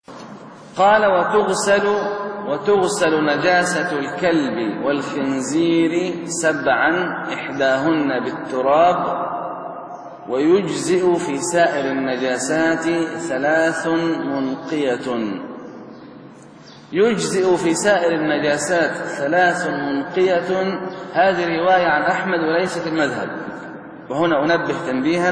قال وتغسل نجاسة الكلب والخنزير 7 إحداهن بالتراب، ويجزئ في سائر النجاسات 3 منقية. يجزئ في سائر النجاسات 3 منقية، هذه رواية عن أحمد وليست المذهب. وهنا أنبه تنبيها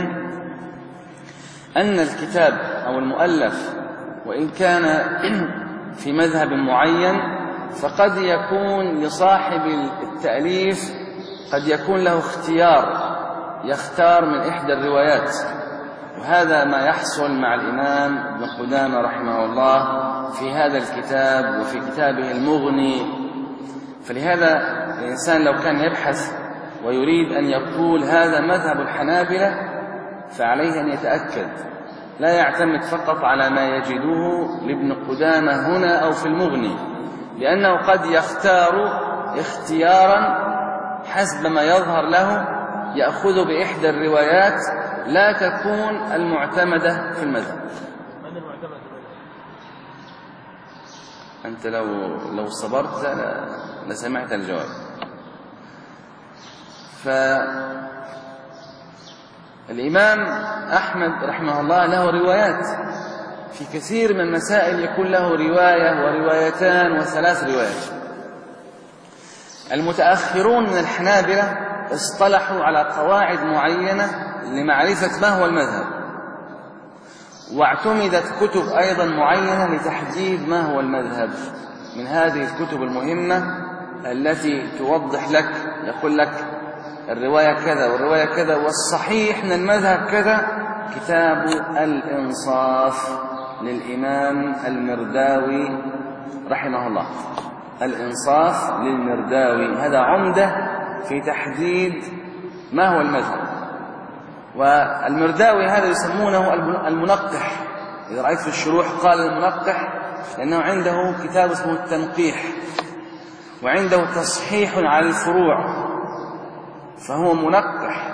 أن الكتاب أو المؤلف وإن كان في مذهب معين، فقد يكون لصاحب التأليف قد يكون له اختيار، يختار من إحدى الروايات، وهذا ما يحصل مع الإمام ابن قدامة رحمه الله في هذا الكتاب وفي كتابه المغني. فلهذا الإنسان لو كان يبحث ويريد أن يقول هذا مذهب الحنابلة، فعليه أن يتأكد، لا يعتمد فقط على ما يجده لابن قدامة هنا أو في المغني، لأنه قد يختار اختيارا حسب ما يظهر له، يأخذ بإحدى الروايات لا تكون المعتمدة في المذهب. أنت لو صبرت لسمعت الجواب. فالإمام أحمد رحمه الله له روايات في كثير من المسائل، يكون له رواية وروايتان و3 روايات. المتأخرون من الحنابلة اصطلحوا على قواعد معينة لمعرفة ما هو المذهب، واعتمدت كتب أيضا معينة لتحديد ما هو المذهب. من هذه الكتب المهمة التي توضح لك، يقول لك الرواية كذا والرواية كذا والصحيح من المذهب كذا، كتاب الإنصاف للإمام المرداوي رحمه الله. الإنصاف للمرداوي، هذا عمدة في تحديد ما هو المذهب. والمرداوي هذا يسمونه المنقح، إذا رأيت في الشروح قال المنقح، لأنه عنده كتاب اسمه التنقيح، وعنده تصحيح على الفروع، فهو منقح.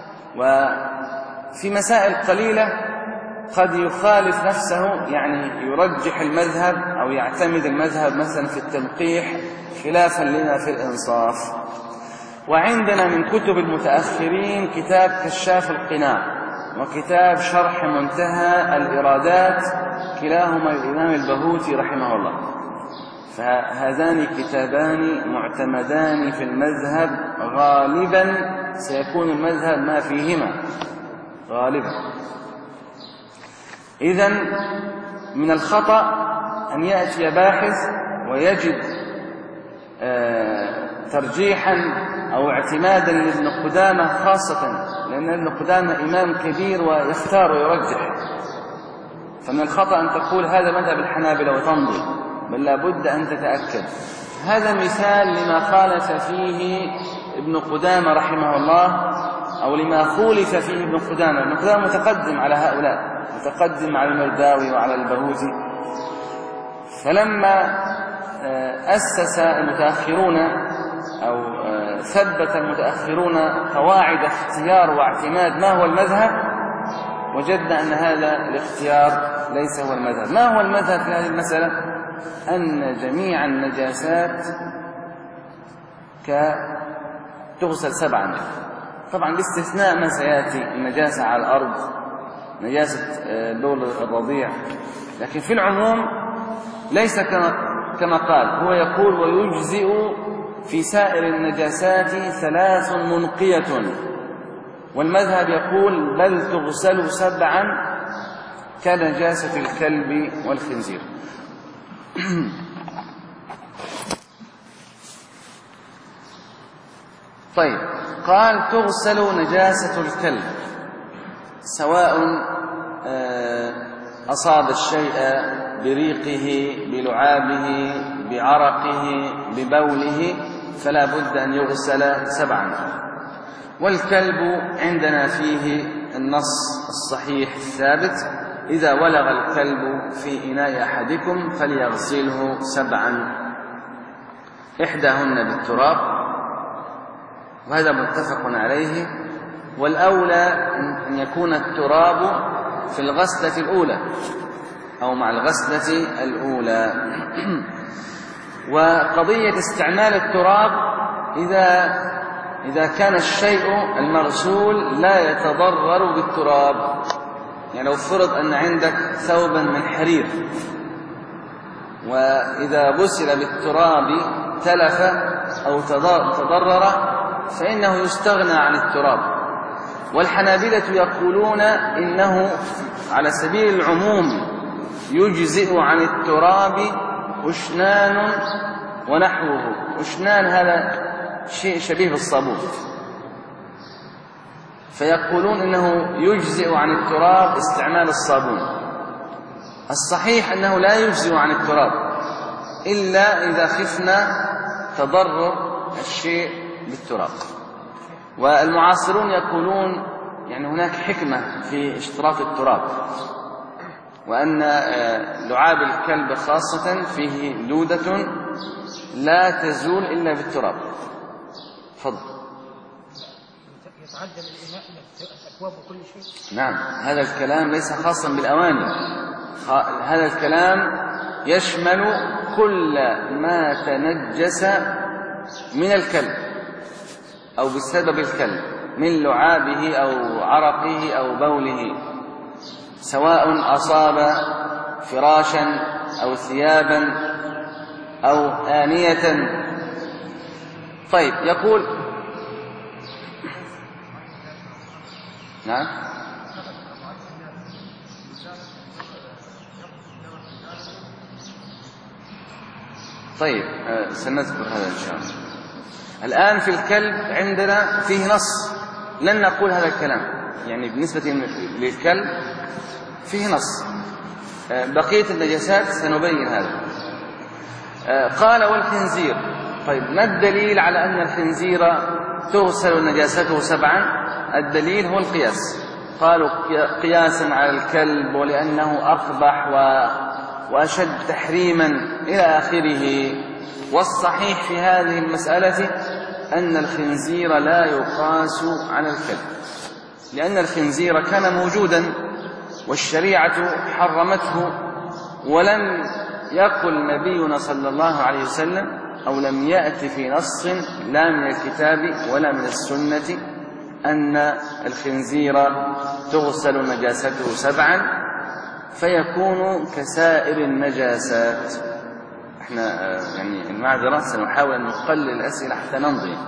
وفي مسائل قليلة قد يخالف نفسه، يعني يرجح المذهب أو يعتمد المذهب مثلا في التنقيح خلافا لنا في الإنصاف. وعندنا من كتب المتأخرين كتاب كشاف القناع وكتاب شرح منتهى الإرادات، كلاهما للإمام البهوتي رحمه الله. فهذان كتابان معتمدان في المذهب، غالبا سيكون المذهب ما فيهما غالبا. إذن من الخطأ أن يأتي باحث ويجد ترجيحا أو اعتمادا لابن قدامة، خاصة لأن ابن قدامة إمام كبير ويختار ويرجح. فمن الخطأ أن تقول هذا مذهب الحنابلة وتمضي، بل لابد أن تتأكد. هذا مثال لما خالف فيه ابن قدامة رحمه الله، أو لما خولف فيه ابن قدامة. ابن قدامة متقدم على هؤلاء، متقدم على المرداوي وعلى البهوتي. فلما أسس المتأخرون أو ثبت المتأخرون قواعد اختيار واعتماد ما هو المذهب، وجدنا أن هذا الاختيار ليس هو المذهب. ما هو المذهب في هذه المسألة؟ أن جميع النجاسات تغسل 7، طبعا باستثناء ما سيأتي، النجاسة على الأرض، نجاسة بول الرضيع، لكن في العموم ليس كما قال. هو يقول ويجزئ في سائر النجاسات 3 منقية، والمذهب يقول بل تغسل 7 كنجاسة الكلب والخنزير. طيب، قال تغسل نجاسة الكلب، سواء أصاب الشيء بريقه، بلعابه، بعرقه، ببوله، فلا بد أن يغسل 7. والكلب عندنا فيه النص الصحيح الثابت: إذا ولغ الكلب في إناء أحدكم فليغسله 7 إحداهن بالتراب، وهذا متفق عليه. والأولى أن يكون التراب في الغسلة الأولى، أو مع الغسلة الأولى. وقضية استعمال التراب إذا كان الشيء المغسول لا يتضرر بالتراب، يعني لو فرض أن عندك ثوبا من حرير وإذا غسل بالتراب تلف أو تضرر فإنه يستغنى عن التراب. والحنابلة يقولون إنه على سبيل العموم يجزئ عن التراب أشنان ونحوه. أشنان هذا شيء شبيه بالصابون، فيقولون إنه يجزئ عن التراب استعمال الصابون. الصحيح أنه لا يجزئ عن التراب إلا إذا خفنا تضرر الشيء بالتراب. والمعاصرون يقولون يعني هناك حكمة في اشتراط التراب، وأن لعاب الكلب خاصة فيه دودة لا تزول إلا بالتراب. تفضل. يتعدى الإناء الأكواب وكل شيء. نعم، هذا الكلام ليس خاصا بالأواني، هذا الكلام يشمل كل ما تنجس من الكلب أو بسبب الكلب من لعابه أو عرقه أو بوله، سواء أصاب فراشا أو ثيابا أو آنية. طيب، يقول نعم. طيب، سنذكر هذا إن شاء الله. الآن في الكلب عندنا فيه نص، لن نقول هذا الكلام، يعني بالنسبة للكلب فيه نص. بقية النجاسات سنبين هذا. قال والخنزير. طيب، ما الدليل على أن الخنزير تغسل نجاسته 7؟ الدليل هو القياس. قالوا قياسا على الكلب ولأنه أقبح وأشد تحريما إلى آخره. والصحيح في هذه المسألة أن الخنزير لا يقاس على الكلب، لأن الخنزير كان موجودا والشريعة حرمته، ولم يقل نبينا صلى الله عليه وسلم أو لم يأتي في نص لا من الكتاب ولا من السنة أن الخنزير تغسل نجاسته 7 فيكون كسائر النجاسات. احنا يعني المعذرة سنحاول أن نقلل الأسئلة حتى نمضي.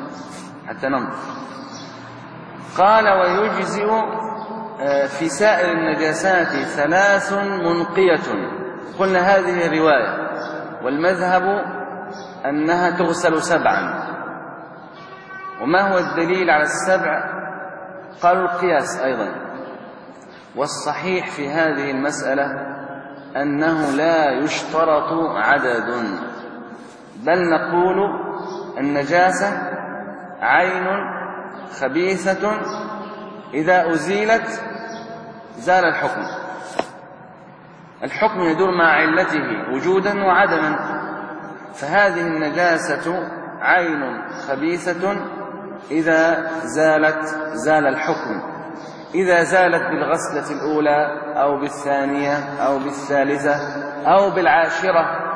قال ويجزئ في سائر النجاسات 3 منقية. قلنا هذه رواية، والمذهب أنها تغسل 7. وما هو الدليل على 7؟ قالوا القياس أيضا. والصحيح في هذه المسألة أنه لا يشترط عدد، بل نقول النجاسة عين خبيثة إذا أزيلت زال الحكم. الحكم يدور مع علته وجودا وعدما، فهذه النجاسة عين خبيثة إذا زالت زال الحكم. إذا زالت بالغسلة الأولى أو بالثانية أو بالثالثة أو بالعاشرة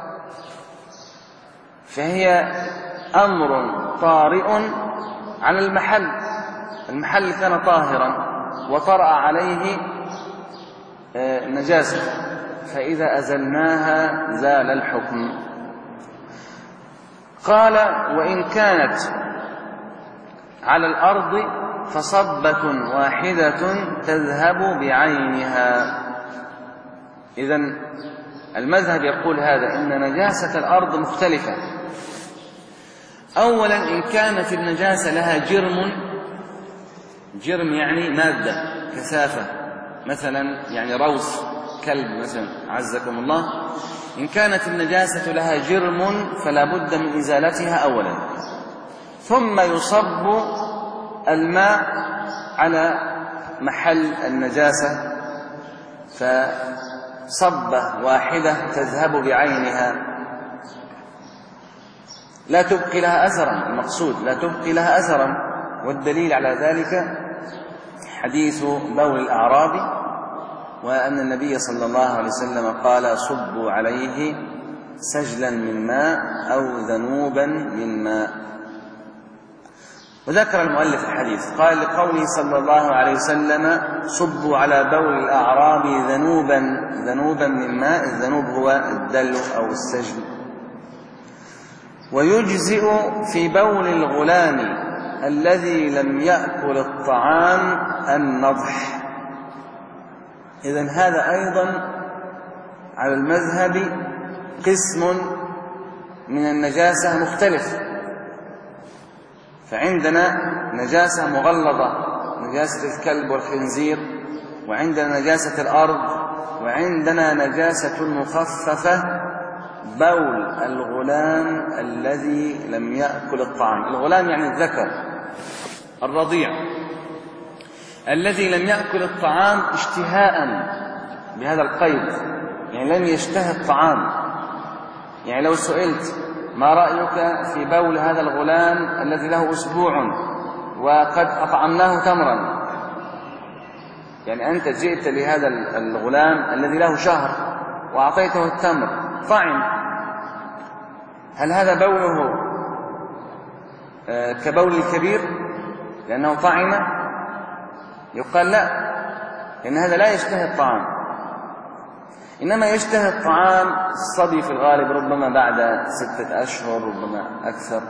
فهي أمر طارئ على المحل كان طاهرا وطرأ عليه نجاسة، فإذا أزلناها زال الحكم. قال وإن كانت على الأرض فصبة واحدة تذهب بعينها. إذن المذهب يقول هذا إن نجاسة الأرض مختلفة. أولا إن كانت النجاسة لها جرم يعني مادة كثافة، مثلا يعني روث كلب مثلا عزكم الله، إن كانت النجاسة لها جرم فلا بد من إزالتها أولا، ثم يصب الماء على محل النجاسة فصبة واحدة تذهب بعينها لا تبقي لها أثرا، المقصود لا تبقي لها أثرا. والدليل على ذلك حديث بول الأعرابي وأن النبي صلى الله عليه وسلم قال صبوا عليه سجلا من ماء أو ذنوبا من ماء. وذكر المؤلف الحديث قال لقوله صلى الله عليه وسلم صبوا على بول الأعراب ذنوبا من ماء. الذنوب هو الدلو أو السجل. ويجزئ في بول الغلام الذي لم يأكل الطعام النضح. إذن هذا أيضا على المذهب قسم من النجاسة مختلف. فعندنا نجاسة مغلظة نجاسة الكلب والخنزير، وعندنا نجاسة الأرض، وعندنا نجاسة مخففة بول الغلام الذي لم يأكل الطعام. الغلام يعني الذكر الرضيع الذي لم يأكل الطعام اشتهاء بهذا القيد، يعني لم يشتهي الطعام. يعني لو سئلت ما رأيك في بول هذا الغلام الذي له أسبوع وقد أطعمناه تمرا، يعني أنت جئت لهذا الغلام الذي له شهر وأعطيته التمر طعم، هل هذا بوله كبول الكبير لأنه طعم؟ يقال لا، لأن هذا لا يشتهي الطعام، إنما يشتهي الطعام الصبي في الغالب، ربما بعد 6 أشهر ربما أكثر.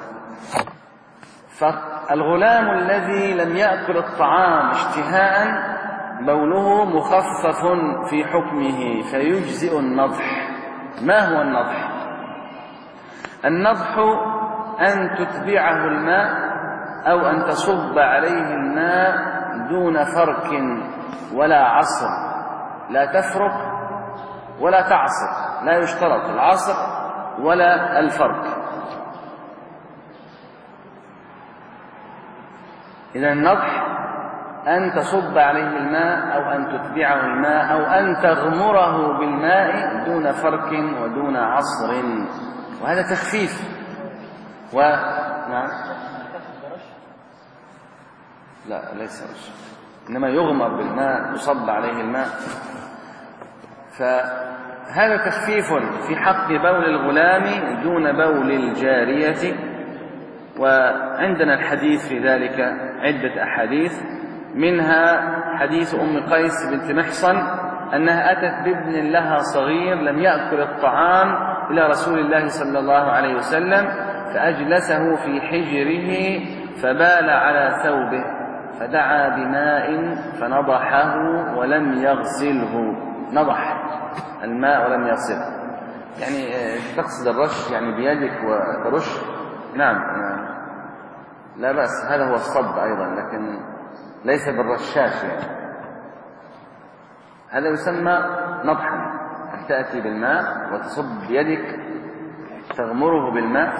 فالغلام الذي لم يأكل الطعام اشتهاء بوله مخفف في حكمه فيجزئ النضح. ما هو النضح؟ النضح أن تتبعه الماء أو أن تصب عليه الماء دون فرك ولا عصر، لا تفرك ولا تعصر، لا يشترط العصر ولا الفرك. إذا النضح أن تصب عليه الماء أو أن تتبعه الماء أو أن تغمره بالماء دون فرك ودون عصر، وهذا تخفيف. نعم، لا ليس رش، إنما يغمر بالماء يصب عليه الماء. فهذا تخفيف في حق بول الغلام دون بول الجارية. وعندنا الحديث في ذلك عدة أحاديث، منها حديث أم قيس بنت محصن أنها أتت بابن لها صغير لم يأكل الطعام إلى رسول الله صلى الله عليه وسلم فأجلسه في حجره فبال على ثوبه فدعا بماء فنضحه ولم يغسله. نضح الماء ولم يغسله، يعني تقصد الرش يعني بيدك وترش؟ نعم لا بأس، هذا هو الصب أيضا، لكن ليس بالرشاش، يعني هذا يسمى نضحا، أن تأتي بالماء وتصب بيدك تغمره بالماء.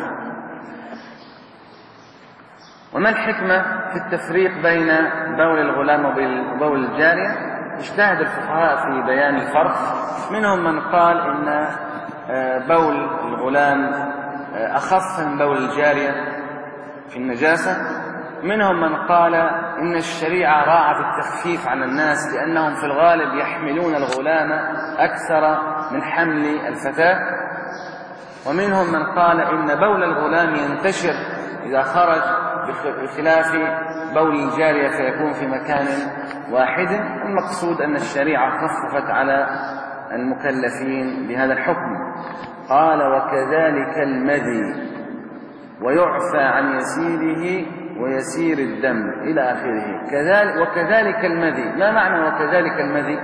وما الحكمة في التفريق بين بول الغلام وبول الجارية؟ اجتهد الفقهاء في بيان الفرق. منهم من قال إن بول الغلام أخف من بول الجارية في النجاسة. منهم من قال إن الشريعة راعت التخفيف على الناس لأنهم في الغالب يحملون الغلام أكثر من حمل الفتاة. ومنهم من قال إن بول الغلام ينتشر إذا خرج بخلاف بول الجارية فيكون في مكان واحد. المقصود أن الشريعة خففت على المكلفين بهذا الحكم. قال وكذلك المذي ويعفى عن يسيره ويسير الدم إلى آخره. وكذلك المذي، ما معنى وكذلك المذي؟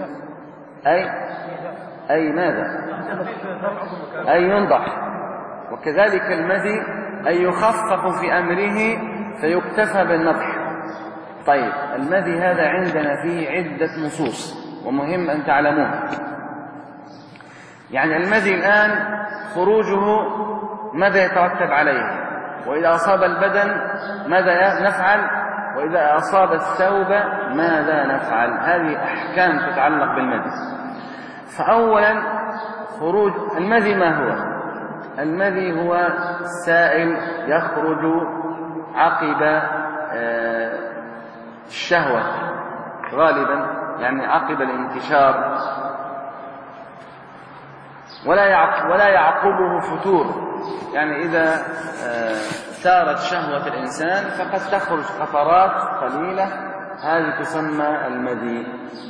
أي ماذا؟ أي ينضح. وكذلك المذي أي يخفف في أمره فيكتفى بالنضح. طيب المذي هذا عندنا فيه عدة نصوص ومهم أن تعلموه. يعني المذي الآن خروجه ماذا يترتب عليه؟ وإذا أصاب البدن ماذا نفعل؟ وإذا أصاب الثوب ماذا نفعل؟ هذه أحكام تتعلق بالمذي. فأولا خروج المذي ما هو؟ المذي هو سائل يخرج عقب الشهوة غالبا، يعني عقب الانتشار، ولا يعقبه فتور، يعني إذا سارت شهوة الإنسان فقد تخرج قطرات قليلة، هذه تسمى المذي،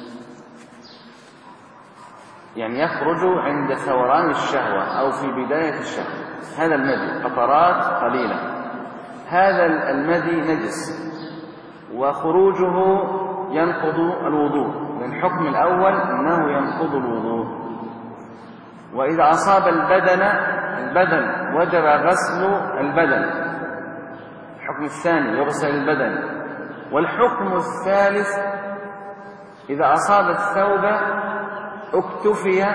يعني يخرج عند ثوران الشهوة أو في بداية الشهوة، هذا المذي قطرات قليلة. هذا المذي نجس، وخروجه ينقض الوضوء، من الحكم الأول أنه ينقض الوضوء. وإذا أصاب البدن وجب غسل البدن، الحكم الثاني يغسل البدن. والحكم الثالث إذا أصاب الثوب اكتفي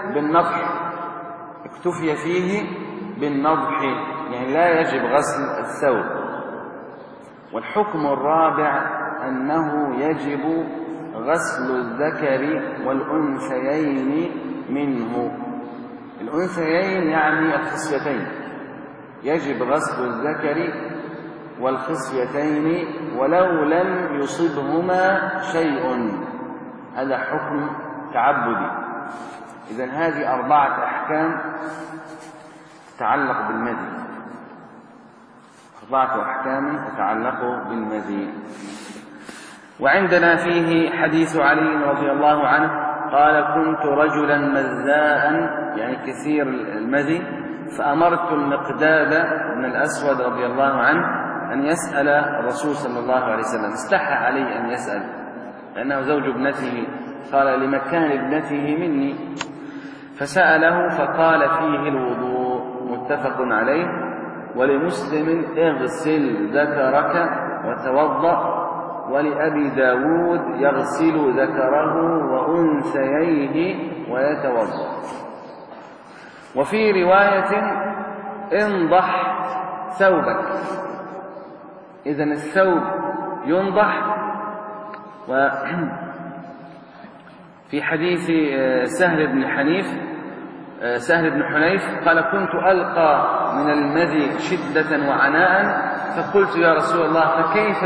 فيه بالنضح، يعني لا يجب غسل الثوب. والحكم الرابع أنه يجب غسل الذكر والأنثيين منه، الأنثيين يعني الخصيتين، يجب غسل الذكر والخصيتين ولو لم يصبهما شيء، هذا حكم تعبدي. إذن هذه 4 أحكام تتعلق بالمذي، 4 أحكام تتعلق بالمذي. وعندنا فيه حديث علي رضي الله عنه قال: كنت رجلا مذاء، يعني كثير المذي، فأمرت المقداد بن الأسود رضي الله عنه أن يسأل الرسول صلى الله عليه وسلم. استحى علي أن يسأل لأنه زوج ابنته، قال: لمكان ابنته مني. فسأله فقال: فيه الوضوء، متفق عليه. ولمسلم: اغسل ذكرك وتوضأ. ولأبي داود: يغسل ذكره وأنثييه ويتوضأ. وفي رواية: انضح ثوبك، إذن الثوب ينضح. وفي حديث سهل بن حنيف قال: كنت ألقى من المذي شدة وعناء، فقلت: يا رسول الله، فكيف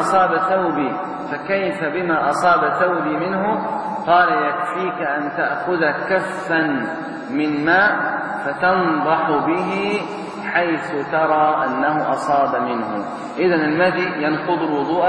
بما أصاب ثوبي منه؟ قال: يكفيك أن تأخذ كفا من ماء فتنضح به حيث ترى أنه أصاب منه. إذن المذي ينقض الوضوء،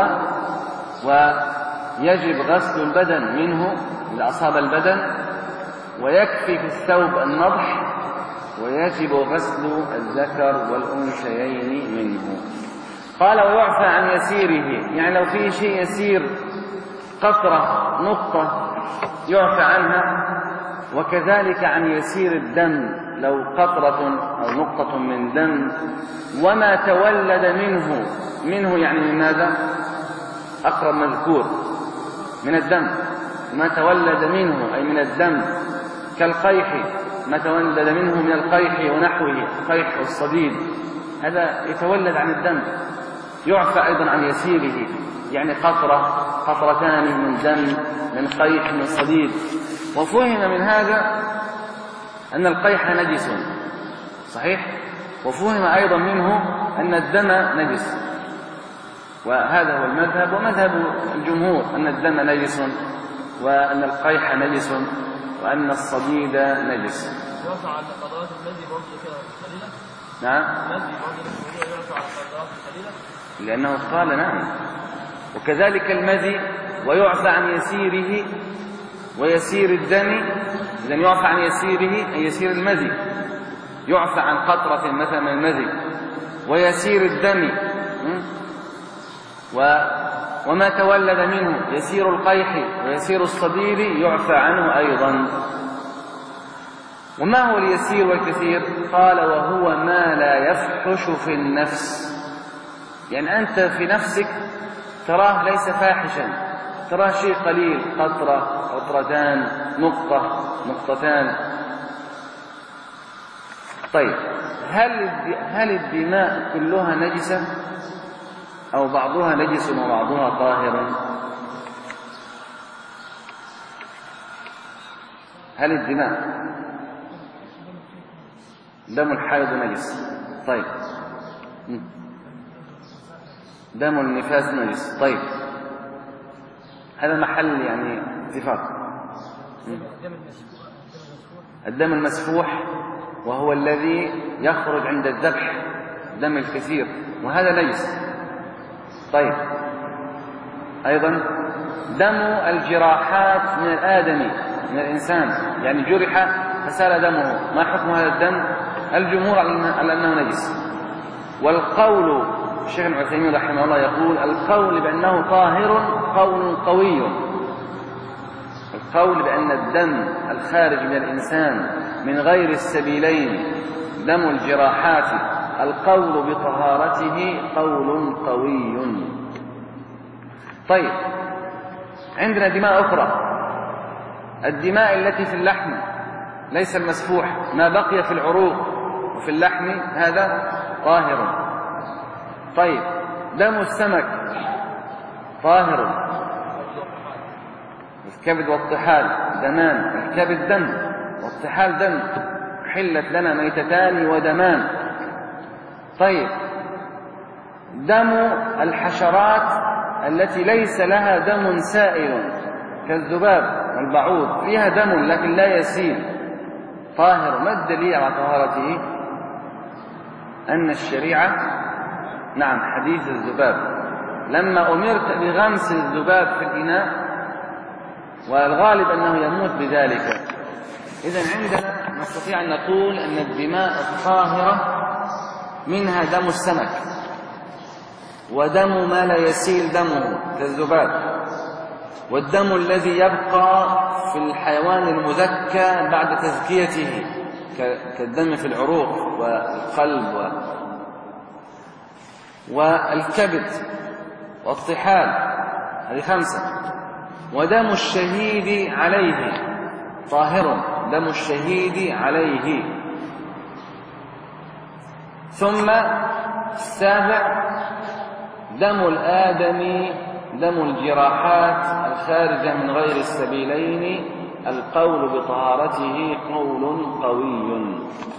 ويجب غسل البدن منه إذا أصاب البدن، ويكفي في الثوب النضح، ويجب غسل الذكر والأنثيين منه. قال: ويعفى عن يسيره، يعني لو فيه شيء يسير، قطرة نقطة يعفى عنها. وكذلك عن يسير الدم، لو قطرة أو نقطة من دم، وما تولد منه يعني من ماذا؟ أقرب مذكور من الدم، ما تولد منه أي من الدم، كالقيح، ما تولد منه من القيح ونحوه، القيح والصديد، هذا يتولد عن الدم، يعفى أيضا عن يسيره، يعني قطرتان من دم، من قيح، من صديد. وفهم من هذا أن القيح نجس، صحيح؟ وفهم أيضا منه أن الدم نجس، وهذا هو المذهب، ومذهب الجمهور أن الدم نجس، وأن القيح نجس، وأن الصديد نجس. يرفع على قدرات المذي برضه قليلة؟ نعم. المذي برضه يرفع على قدرات قليلة؟ لأنه قال نعم. وكذلك المذي ويعفى عن يسيره ويسير الدم، إذن يعفى عن يسيره أي يسير المذي، يعفى عن قطرة مثلا من المذي، ويسير الدم، وما تولد منه يسير القيح ويسير الصديد يعفى عنه أيضا. وما هو اليسير والكثير؟ قال: وهو ما لا يفحش في النفس، يعني أنت في نفسك تراه ليس فاحشا، تراه شيء قليل، قطرة، قطرتان، نقطة، نقطتان. طيب، هل الدماء كلها نجسة أو بعضها نجس وبعضها طاهر؟ هل الدماء، دم الحيض نجس؟ طيب. دم النفاس نجس. طيب، هذا محل يعني بالاتفاق. الدم المسفوح وهو الذي يخرج عند الذبح، الدم الكثير، وهذا نجس. طيب أيضا دم الجراحات من الآدمي، من الإنسان، يعني جرح فسال دمه، ما حكم هذا الدم؟ الجمهور على أنه نجس. والقول الشيخ ابن عثيمين رحمه الله يقول القول بأنه طاهر قول قوي. القول بأن الدم الخارج من الإنسان من غير السبيلين دم الجراحات القول بطهارته قول قوي. طيب عندنا دماء أخرى، الدماء التي في اللحم ليس المسفوح، ما بقي في العروق وفي اللحم هذا طاهر. طيب دم السمك طاهر. الكبد والطحال دمان، الكبد دم والطحال دم، حلت لنا ميتتان ودمان. طيب دم الحشرات التي ليس لها دم سائل كالذباب والبعوض، فيها دم لكن لا يسيل، طاهر. ما الدليل على طهارته؟ أن الشريعة، نعم، حديث الذباب لما أمرت بغمس الذباب في الإناء، والغالب أنه يموت بذلك. إذن عندنا نستطيع أن نقول أن الدماء الطاهرة منها دم السمك، ودم ما لا يسيل دمه كالذباب، والدم الذي يبقى في الحيوان المذكى بعد تزكيته كالدم في العروق والقلب والكبد والطحال، هذه 5. ودم الشهيد عليه طاهر، دم الشهيد عليه. ثم 7 دم الآدمي، دم الجراحات الخارجة من غير السبيلين القول بطهارته قول قوي.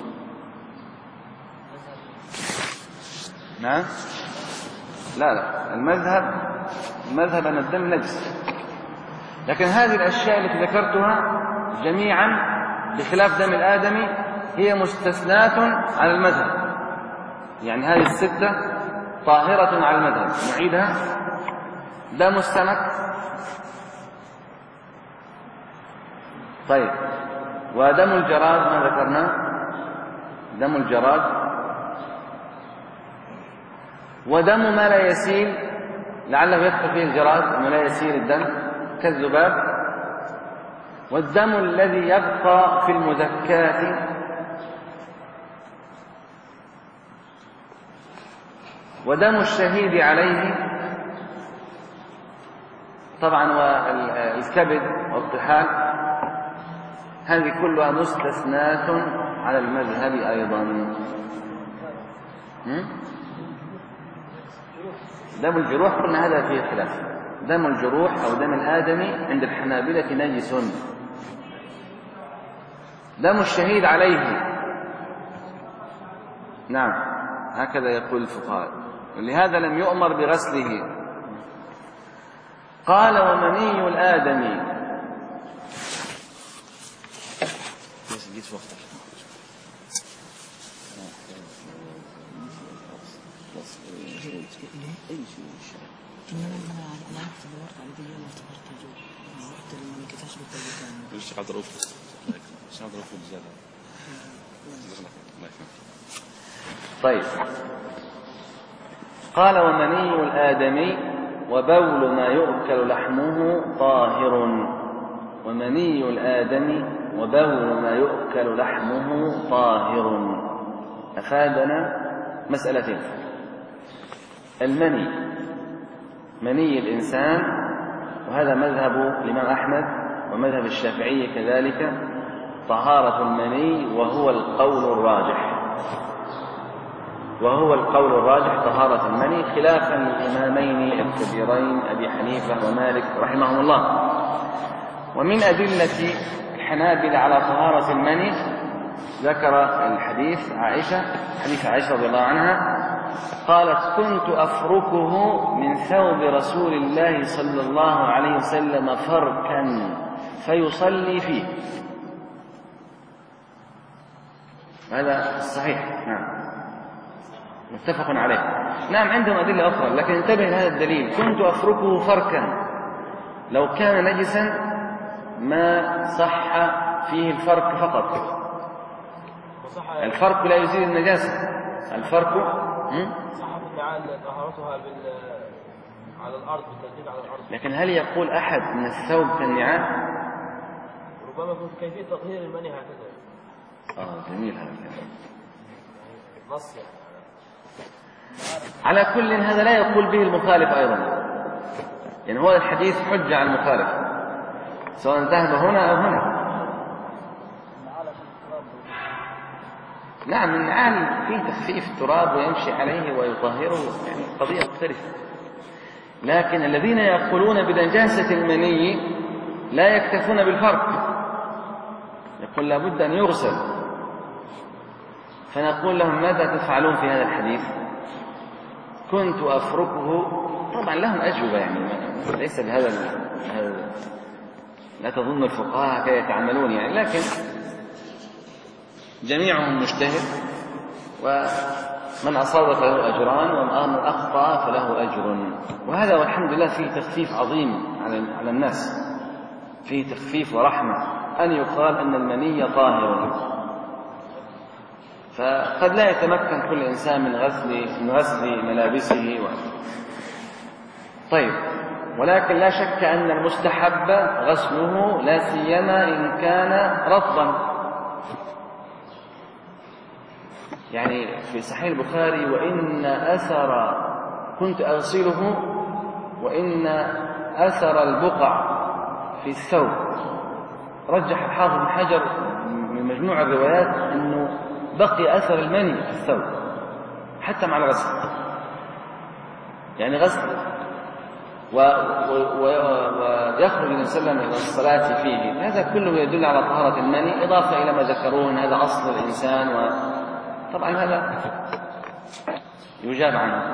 نعم، لا المذهب أن الدم نجس، لكن هذه الأشياء التي ذكرتها جميعا بخلاف دم الآدمي هي مستثناة على المذهب، يعني هذه 6 طاهرة على المذهب. نعيدها: دم السمك، طيب، ودم الجراد ما ذكرنا، دم الجراد، ودم ما لا يسيل لعله يدخل فيه الجراد ما لا يسيل الدم كالذباب، والدم الذي يبقى في المذكات، ودم الشهيد عليه طبعا، والكبد والطحال، هذه كلها مستثنات على المذهب أيضا. دم الجروح قلنا هذا فيه خلاف، دم الجروح أو دم الآدمي عند الحنابلة نجس. دم الشهيد عليه، نعم، هكذا يقول الفقهاء، ولهذا لم يؤمر بغسله. قال: ومني الآدمي، طيب، قال: ومني الآدمي وبول ما يؤكل لحمه طاهر. ومني الآدمي وبول ما يؤكل لحمه طاهر. أفادنا مسألتين: المني، مني الإنسان، وهذا مذهب الإمام أحمد ومذهب الشافعي كذلك، طهارة المني، وهو القول الراجح طهارة المني، خلافا للإمامين الكبيرين أبي حنيفة ومالك رحمهم الله. ومن أدلة الحنابلة على طهارة المني ذكر الحديث حديث عائشة رضي الله عنها قالت كنت أفركه من ثوب رسول الله صلى الله عليه وسلم فركا فيصلي فيه. هذا الصحيح، نعم، متفق عليه. نعم، عندهم أدلة أخرى، لكن انتبه لهذا الدليل: كنت أفركه فركا. لو كان نجسا ما صح فيه الفرك فقط. الفرك لا يزيل النجاسة. الفرك صح في النعال طهارتها على الأرض، بالتسجيل على الأرض. لكن هل يقول أحد من الثوب كالنعال؟ ربما يكون كيفية تطهير المني هكذا. جميل هذا الكلام. نص على كل هذا لا يقول به المخالف أيضا، يعني هو الحديث حجة على المخالف سواء ذهب هنا أو هنا. نعم، النعال فيه تخفيف التراب ويمشي عليه ويطهره، يعني قضية مختلفة. لكن الذين يقولون بنجاسة المني لا يكتفون بالفرق، يقول لابد أن يغسل. فنقول لهم ماذا تفعلون في هذا الحديث؟ كنت أفركه. طبعا لهم أجوبة، يعني ليس بهذا لا تظن الفقهاء كيف يتعاملون يعني، لكن جميعهم مجتهد، ومن أصاب فله أجران ومن أخطأ فله أجر. وهذا والحمد لله فيه تخفيف عظيم على الناس، فيه تخفيف ورحمة أن يقال أن المني طاهر. فقد لا يتمكن كل إنسان من غسل ملابسه طيب، ولكن لا شك أن المستحب غسله، لا سيما إن كان رطبا. يعني في صحيح البخاري: وإن أثر كنت أغسله وإن أثر البقع في الثوب. رجح الحافظ بن حجر من مجموع الروايات أنه بقي أثر المني في الثوب حتى مع الغسل، يعني غسل ويخرج النبي صلى الله عليه وسلم إلى الصلاة فيه. هذا كله يدل على طهارة المني، إضافة إلى ما ذكرون هذا أصل الإنسان، وطبعا هذا يجاب عنه.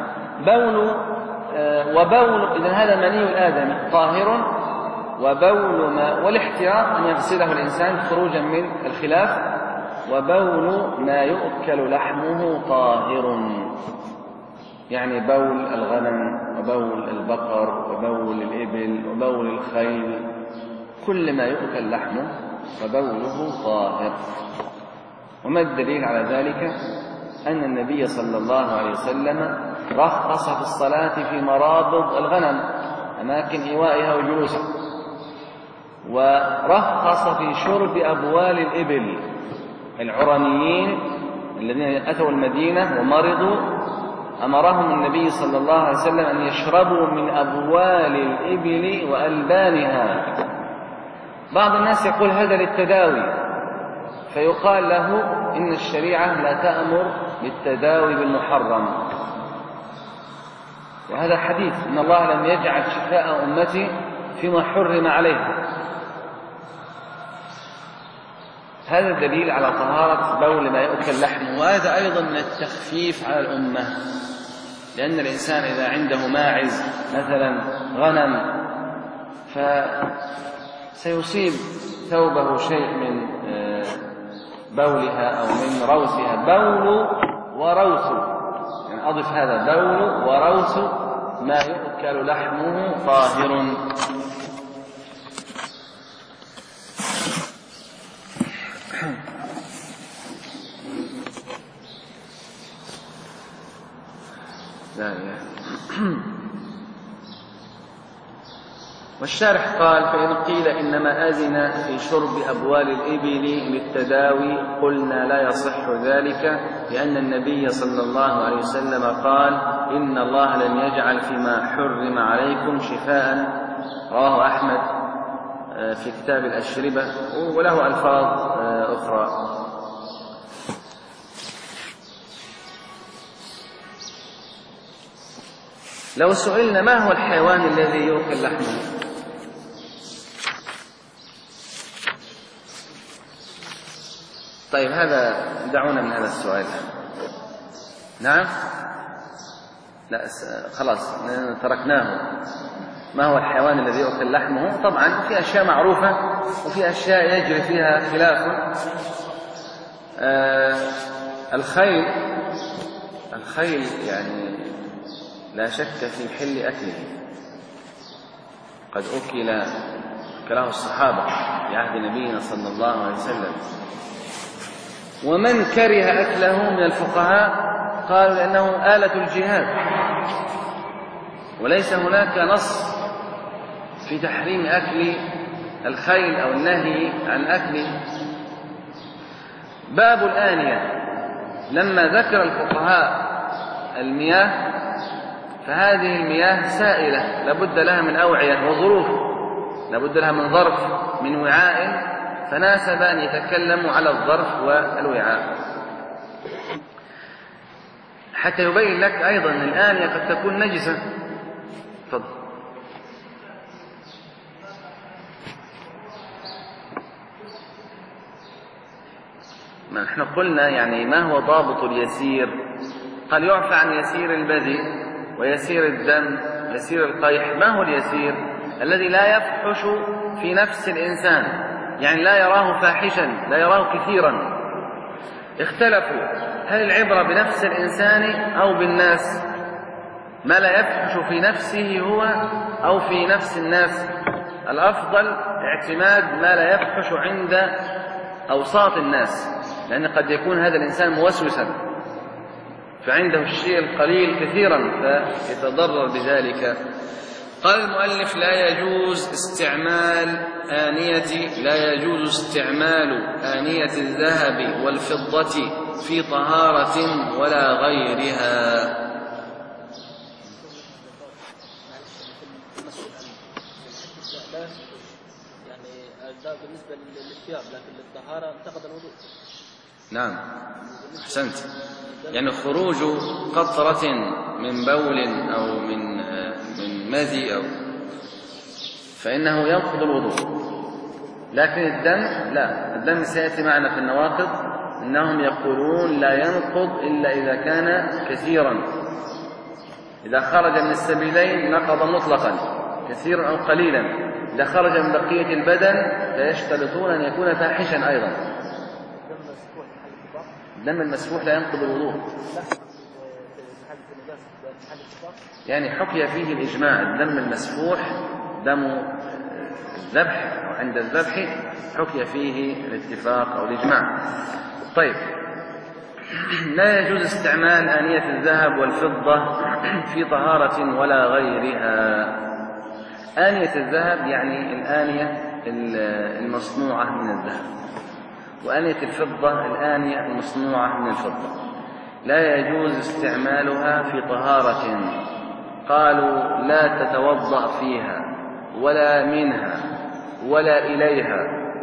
وبول، إذن هذا مني الآدمي طاهر، وبول ما، والاحتياط أن يغسله الإنسان خروجا من الخلاف. وبول ما يؤكل لحمه طاهر، يعني بول الغنم وبول البقر وبول الإبل وبول الخيل، كل ما يؤكل لحمه فبوله طاهر. وما الدليل على ذلك؟ أن النبي صلى الله عليه وسلم رخص في الصلاة في مرابض الغنم، أماكن إيوائها وجلوسها، ورخص في شرب أبوال الإبل. العرانيين الذين أتوا المدينة ومرضوا أمرهم النبي صلى الله عليه وسلم أن يشربوا من أبوال الإبل وألبانها. بعض الناس يقول هذا للتداوي، فيقال له إن الشريعة لا تأمر بالتداوي بالمحرم. وهذا حديث: إن الله لم يجعل شفاء أمتي فيما حرم عليها. هذا الدليل على طهارة بول ما يؤكل لحمه. وهذا أيضا من التخفيف على الأمة، لأن الإنسان إذا عنده ماعز مثلا غنم فسيصيب ثوبه شيء من بولها أو من روثها. بول وروث، يعني أضف هذا: بول وروث ما يؤكل لحمه طاهر. والشارح قال: فإن قيل إنما أذن في شرب أبوال الإبل للتداوي قلنا لا يصح ذلك، لأن النبي صلى الله عليه وسلم قال: إن الله لم يجعل فيما حرم عليكم شفاء. رواه أحمد في كتاب الأشربة، وله ألفاظ أخرى. لو سئلنا ما هو الحيوان الذي يؤكل لحمه؟ طيب، هذا دعونا من هذا السؤال. نعم، لا خلاص تركناه. ما هو الحيوان الذي يؤكل لحمه؟ طبعا في أشياء معروفة وفي أشياء يجري فيها خلاف. الخيل يعني لا شك في حل أكله، قد أكله الصحابة في عهد نبينا صلى الله عليه وسلم. ومن كره أكله من الفقهاء قالوا لأنه آلة الجهاد، وليس هناك نص في تحريم أكل الخيل أو النهي عن أكله. باب الآنية، لما ذكر الفقهاء المياه فهذه المياه سائلة لابد لها من أوعية وظروف، لابد لها من ظرف، من وعاء، فناسب أن يتكلموا على الظرف والوعاء حتى يبين لك أيضا أن الآنية قد تكون نجسة. تفضل. ما نحن قلنا يعني ما هو ضابط اليسير؟ قال يعفى عن يسير البذي ويسير الدم يسير القيح. ما هو اليسير؟ الذي لا يفحش في نفس الإنسان، يعني لا يراه فاحشا، لا يراه كثيرا. اختلفوا هل العبرة بنفس الإنسان أو بالناس؟ ما لا يفحش في نفسه هو أو في نفس الناس؟ الأفضل اعتماد ما لا يفحش عند أوساط الناس، لأن قد يكون هذا الإنسان موسوسا فعنده الشيء القليل كثيرا فيتضرر بذلك. قال المؤلف لا يجوز استعمال آنية الذهب والفضة في طهارة ولا غيرها. يعني ده بالنسبة للثياب، لكن للطهارة انتقد الوضوء. نعم أحسنت، يعني خروج قطرة من بول أو من مذي أو فإنه ينقض الوضوء، لكن الدم لا، الدم سيأتي معنا في النواقض إنهم يقولون لا ينقض إلا إذا كان كثيرا، إذا خرج من السبيلين نقض مطلقا كثيرا أو قليلا. إذا خرج من بقية البدن فيشترطون أن يكون فاحشا أيضا. الدم المسفوح لا ينقض الوضوء، يعني حكي فيه الإجماع. الدم المسفوح دم الذبح أو عند الذبح حكي فيه الاتفاق أو الإجماع. طيب، لا يجوز استعمال آنية الذهب والفضة في طهارة ولا غيرها. آنية الذهب يعني الآنية المصنوعة من الذهب، وآنية الفضة الآنية المصنوعة من الفضة. لا يجوز استعمالها في طهارة. قالوا لا تتوضأ فيها ولا منها ولا إليها.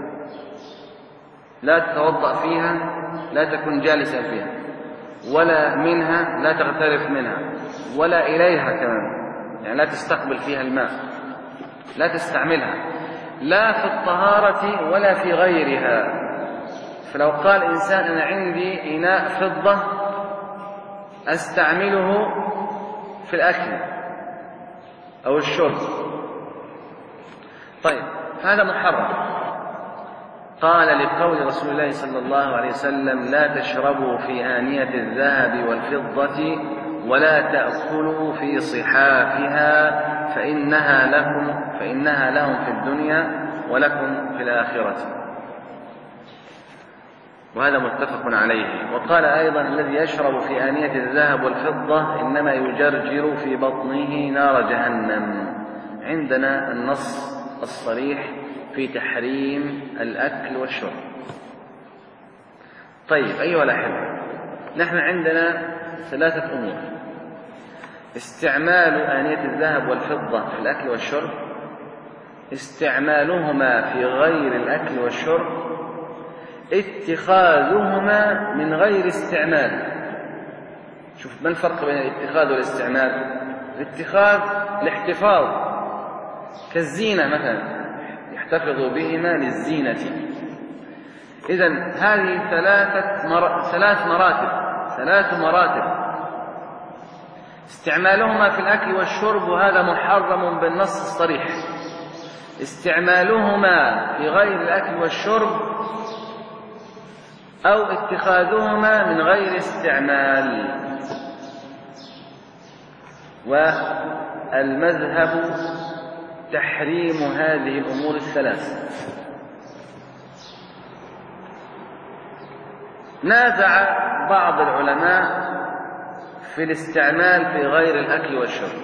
لا تتوضأ فيها، لا تكن جالسا فيها، ولا منها، لا تغترف منها، ولا إليها كمان، يعني لا تستقبل فيها الماء، لا تستعملها لا في الطهارة ولا في غيرها. فلو قال إنسان أنا عندي إناء فضة أستعمله في الأكل أو الشرب، طيب هذا محرم. قال لقول رسول الله صلى الله عليه وسلم لا تشربوا في آنية الذهب والفضة ولا تأكلوا في صحافها فإنها لهم في الدنيا ولكم في الآخرة. وهذا متفق عليه. وقال أيضا الذي يشرب في آنية الذهب والفضة إنما يجرجر في بطنه نار جهنم. عندنا النص الصريح في تحريم الأكل والشرب. طيب أيها الأحبة، نحن عندنا ثلاثة أمور: استعمال آنية الذهب والفضة في الأكل والشرب، استعمالهما في غير الأكل والشرب، اتخاذهما من غير استعمال. شوف ما الفرق بين الاتخاذ والاستعمال؟ الاتخاذ الاحتفاظ كالزينة مثلا، يحتفظ بهما للزينة. إذن هذه ثلاث مراتب. استعمالهما في الأكل والشرب وهذا محرم بالنص الصريح. استعمالهما في غير الأكل والشرب أو اتخاذهما من غير استعمال. والمذهب تحريم هذه الأمور الثلاث. نازع بعض العلماء في الاستعمال في غير الأكل والشرب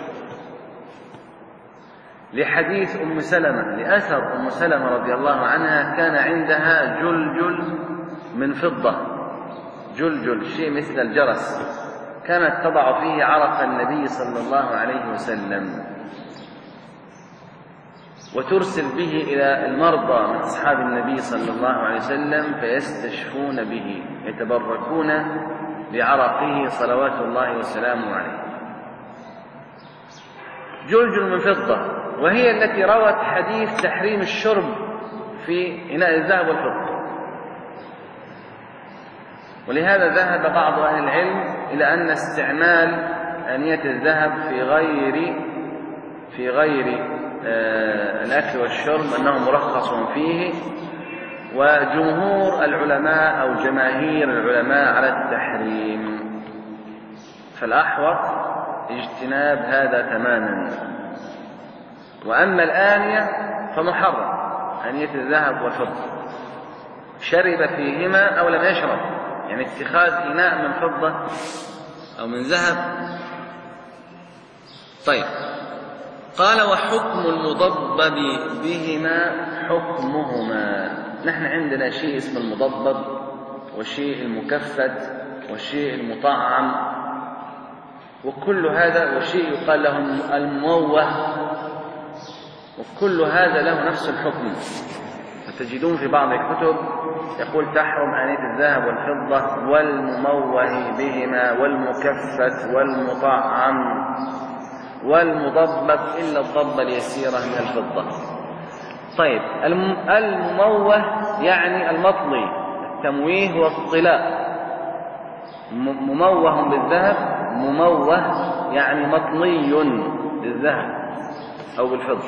لحديث أم سلمة، لأثر أم سلمة رضي الله عنها كان عندها جلجل من فضة، جلجل شيء مثل الجرس، كانت تضع فيه عرق النبي صلى الله عليه وسلم وترسل به إلى المرضى من أصحاب النبي صلى الله عليه وسلم فيستشفون به، يتبركون بعرقه صلوات الله وسلامه عليه. جلجل من فضة، وهي التي روت حديث تحريم الشرب في إناء الذهب والفضة. ولهذا ذهب بعض أهل العلم إلى أن استعمال آنية الذهب في غير الأكل والشرب أنه مرخص فيه، وجمهور العلماء أو جماهير العلماء على التحريم، فالأحوط اجتناب هذا تماما. وأما الآنية فمحرم، آنية الذهب والفضة، شرب فيهما أو لم يشرب، يعني اتخاذ إناء من فضة أو من ذهب. طيب، قال وحكم المضبب بهما حكمهما. نحن عندنا شيء اسمه المضبب والشيء المكفت والشيء المطعم، وكل هذا وشيء يقال له المموه، وكل هذا له نفس الحكم. فتجدون في بعض الكتب يقول تحرم آنية الذهب والفضة والمموه بهما والمكفت والمطعم والمضبب إلا الضبة اليسيرة من الفضة. طيب، المموه يعني المطلي، التمويه هو الطلاء، مموه بالذهب، مموه يعني مطلي بالذهب أو بالفضة.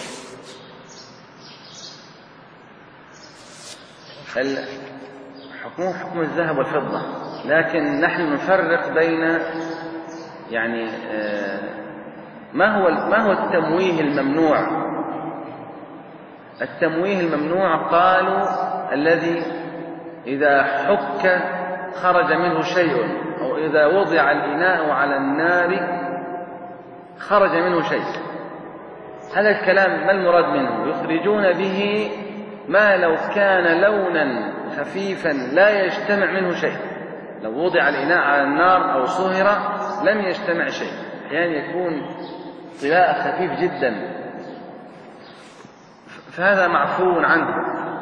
حكمه حكم الذهب والفضة، لكن نحن نفرق بين يعني ما هو التمويه الممنوع. التمويه الممنوع قالوا الذي إذا حك خرج منه شيء، أو إذا وضع الإناء على النار خرج منه شيء. هذا الكلام ما المراد منه؟ يخرجون به ما لو كان لونا خفيفا لا يجتمع منه شيء، لو وضع الإناء على النار أو صهر لم يجتمع شيء، يعني يكون طلاء خفيف جدا، فهذا معفو عنه.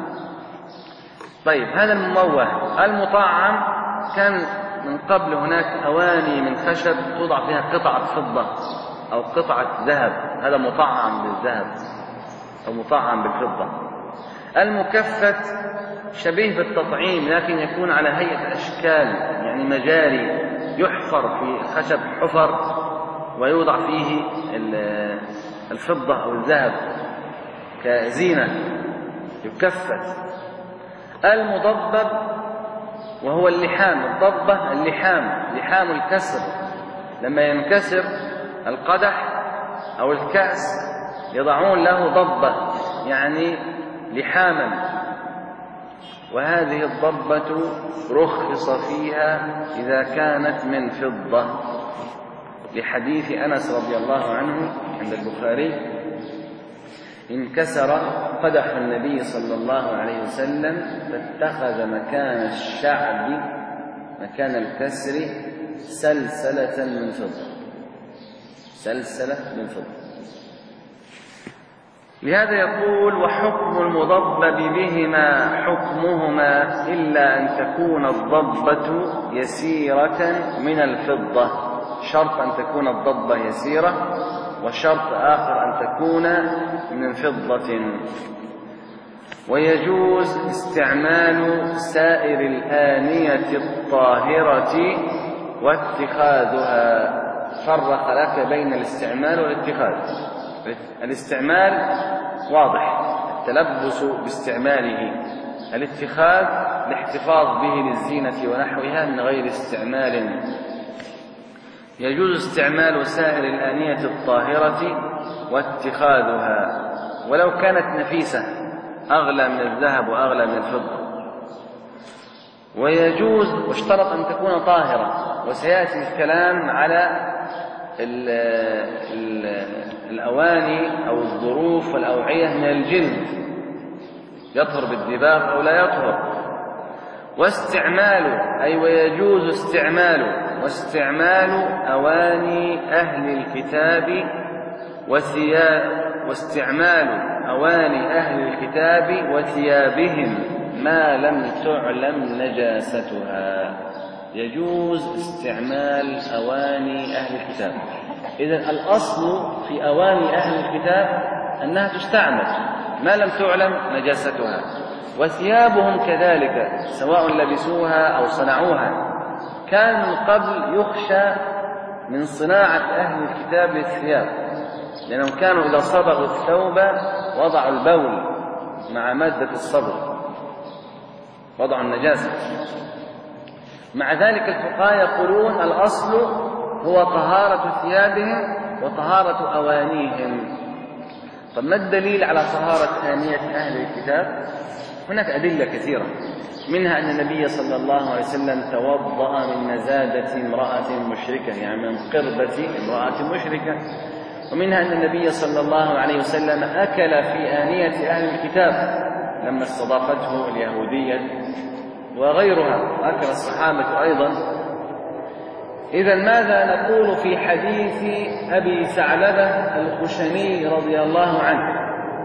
طيب، هذا المموه. المطعم كان من قبل هناك أواني من خشب توضع فيها قطعة فضة أو قطعة ذهب، هذا مطعم بالذهب أو مطعم بالفضة. المكفت شبيه بالتطعيم لكن يكون على هيئة أشكال، يعني مجاري، يحفر في خشب حفر ويوضع فيه الفضة أو الذهب كزينة، يكفت. المضبب وهو اللحام، الضبة اللحام، لحام الكسر، لما ينكسر القدح أو الكأس يضعون له ضبة يعني لحاما، وهذه الضبة رخص فيها إذا كانت من فضة، لحديث أنس رضي الله عنه عند البخاري: انكسر قدح النبي صلى الله عليه وسلم فاتخذ مكان الشعب مكان الكسر سلسلة من فضة، سلسلة من فضة. لهذا يقول: وحكم المضبب بهما حكمهما إلا أن تكون الضبة يسيرة من الفضة. شرط أن تكون الضبة يسيرة، وشرط آخر أن تكون من فضة. ويجوز استعمال سائر الآنية الطاهرة واتخاذها فرق لك بين الاستعمال والاتخاذ. الاستعمال واضح، التلبس باستعماله. الاتخاذ الاحتفاظ به للزينة ونحوها من غير استعمال. يجوز استعمال سائر الآنية الطاهرة واتخاذها ولو كانت نفيسة أغلى من الذهب وأغلى من الفضة. ويجوز، واشترط أن تكون طاهرة، وسيأتي الكلام على الأواني أو الظروف والأوعية من الجلد، يطهر بالدباغ أو لا يطهر. واستعمال أي ويجوز استعمال أواني أهل الكتاب واستعمال أواني أهل الكتاب وثيابهم ما لم تعلم نجاستها. يجوز استعمال أواني أهل الكتاب. إذن الأصل في أواني أهل الكتاب أنها تستعمل ما لم تعلم نجاستها. وثيابهم كذلك سواء لبسوها أو صنعوها. كان من قبل يخشى من صناعة أهل الكتاب للثياب، لأنهم كانوا إذا صبغوا الثوب وضعوا البول مع مادة الصبغ، وضعوا النجاسة. مع ذلك الفقهاء يقولون الأصل هو طهارة ثيابهم وطهارة أوانيهم. طب ما الدليل على طهارة آنية أهل الكتاب؟ هناك أدلة كثيرة، منها أن النبي صلى الله عليه وسلم توضأ من نزادة امرأة مشركة، يعني من قربة امرأة مشركة. ومنها أن النبي صلى الله عليه وسلم أكل في آنية أهل الكتاب لما استضافته اليهودية وغيرها، أكل الصحابة أيضا. إذن ماذا نقول في حديث أبي ثعلبة الخشني رضي الله عنه؟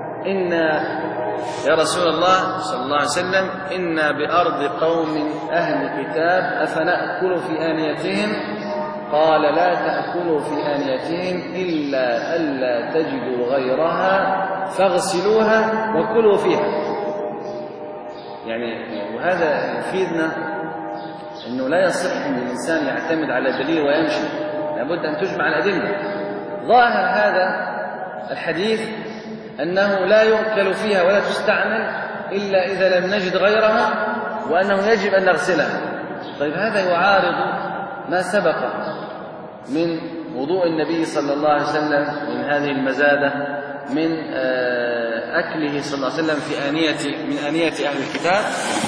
يا رسول الله صلى الله عليه وسلم إنا بأرض قوم أهل الكتاب أفنأكل في آنيتهم؟ قال لا تأكلوا في آنيتهم إلا ألا تجدوا غيرها فاغسلوها وكلوا فيها. يعني وهذا يفيدنا أنه لا يصح أن الإنسان يعتمد على دليل ويمشي، لابد أن تجمع الأدلة. ظاهر هذا الحديث أنه لا يؤكل فيها ولا تستعمل إلا إذا لم نجد غيرها، وأنه يجب أن نغسلها. طيب هذا يعارض ما سبق من وضوء النبي صلى الله عليه وسلم، من هذه المزادة، من أكله صلى الله عليه وسلم من آنية أهل الكتاب.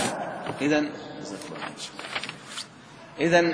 إذن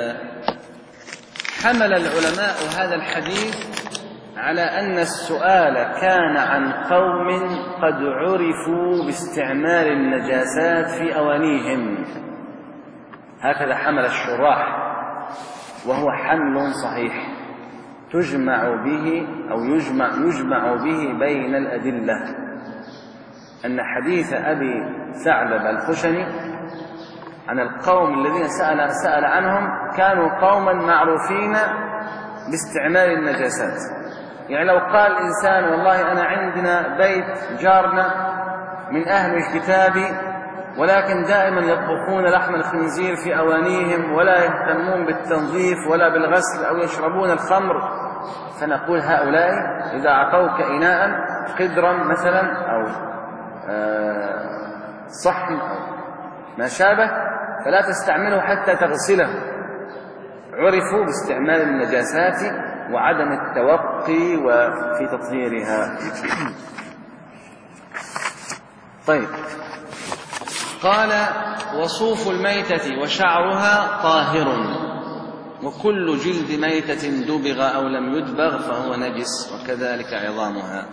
حمل العلماء هذا الحديث على أن السؤال كان عن قوم قد عرفوا باستعمال النجاسات في أوانيهم، هكذا حمل الشراح، وهو حمل صحيح تجمع به أو يجمع به بين الأدلة. أن حديث أبي ثعلبة الخشني عن القوم الذين سأل عنهم كانوا قوما معروفين باستعمال النجاسات. يعني لو قال إنسان والله أنا عندنا بيت جارنا من أهل الكتاب ولكن دائما يطبخون لحم الخنزير في أوانيهم ولا يهتمون بالتنظيف ولا بالغسل أو يشربون الخمر، فنقول هؤلاء إذا أعطوك إناء قدرا مثلا أو صحن أو ما شابه فلا تستعمله حتى تغسله. عرفوا باستعمال النجاسات وعدم التوقي وفي تطهيرها. طيب، قال وصوف الميتة وشعرها طاهر، وكل جلد ميتة دبغ أو لم يدبغ فهو نجس، وكذلك عظامها.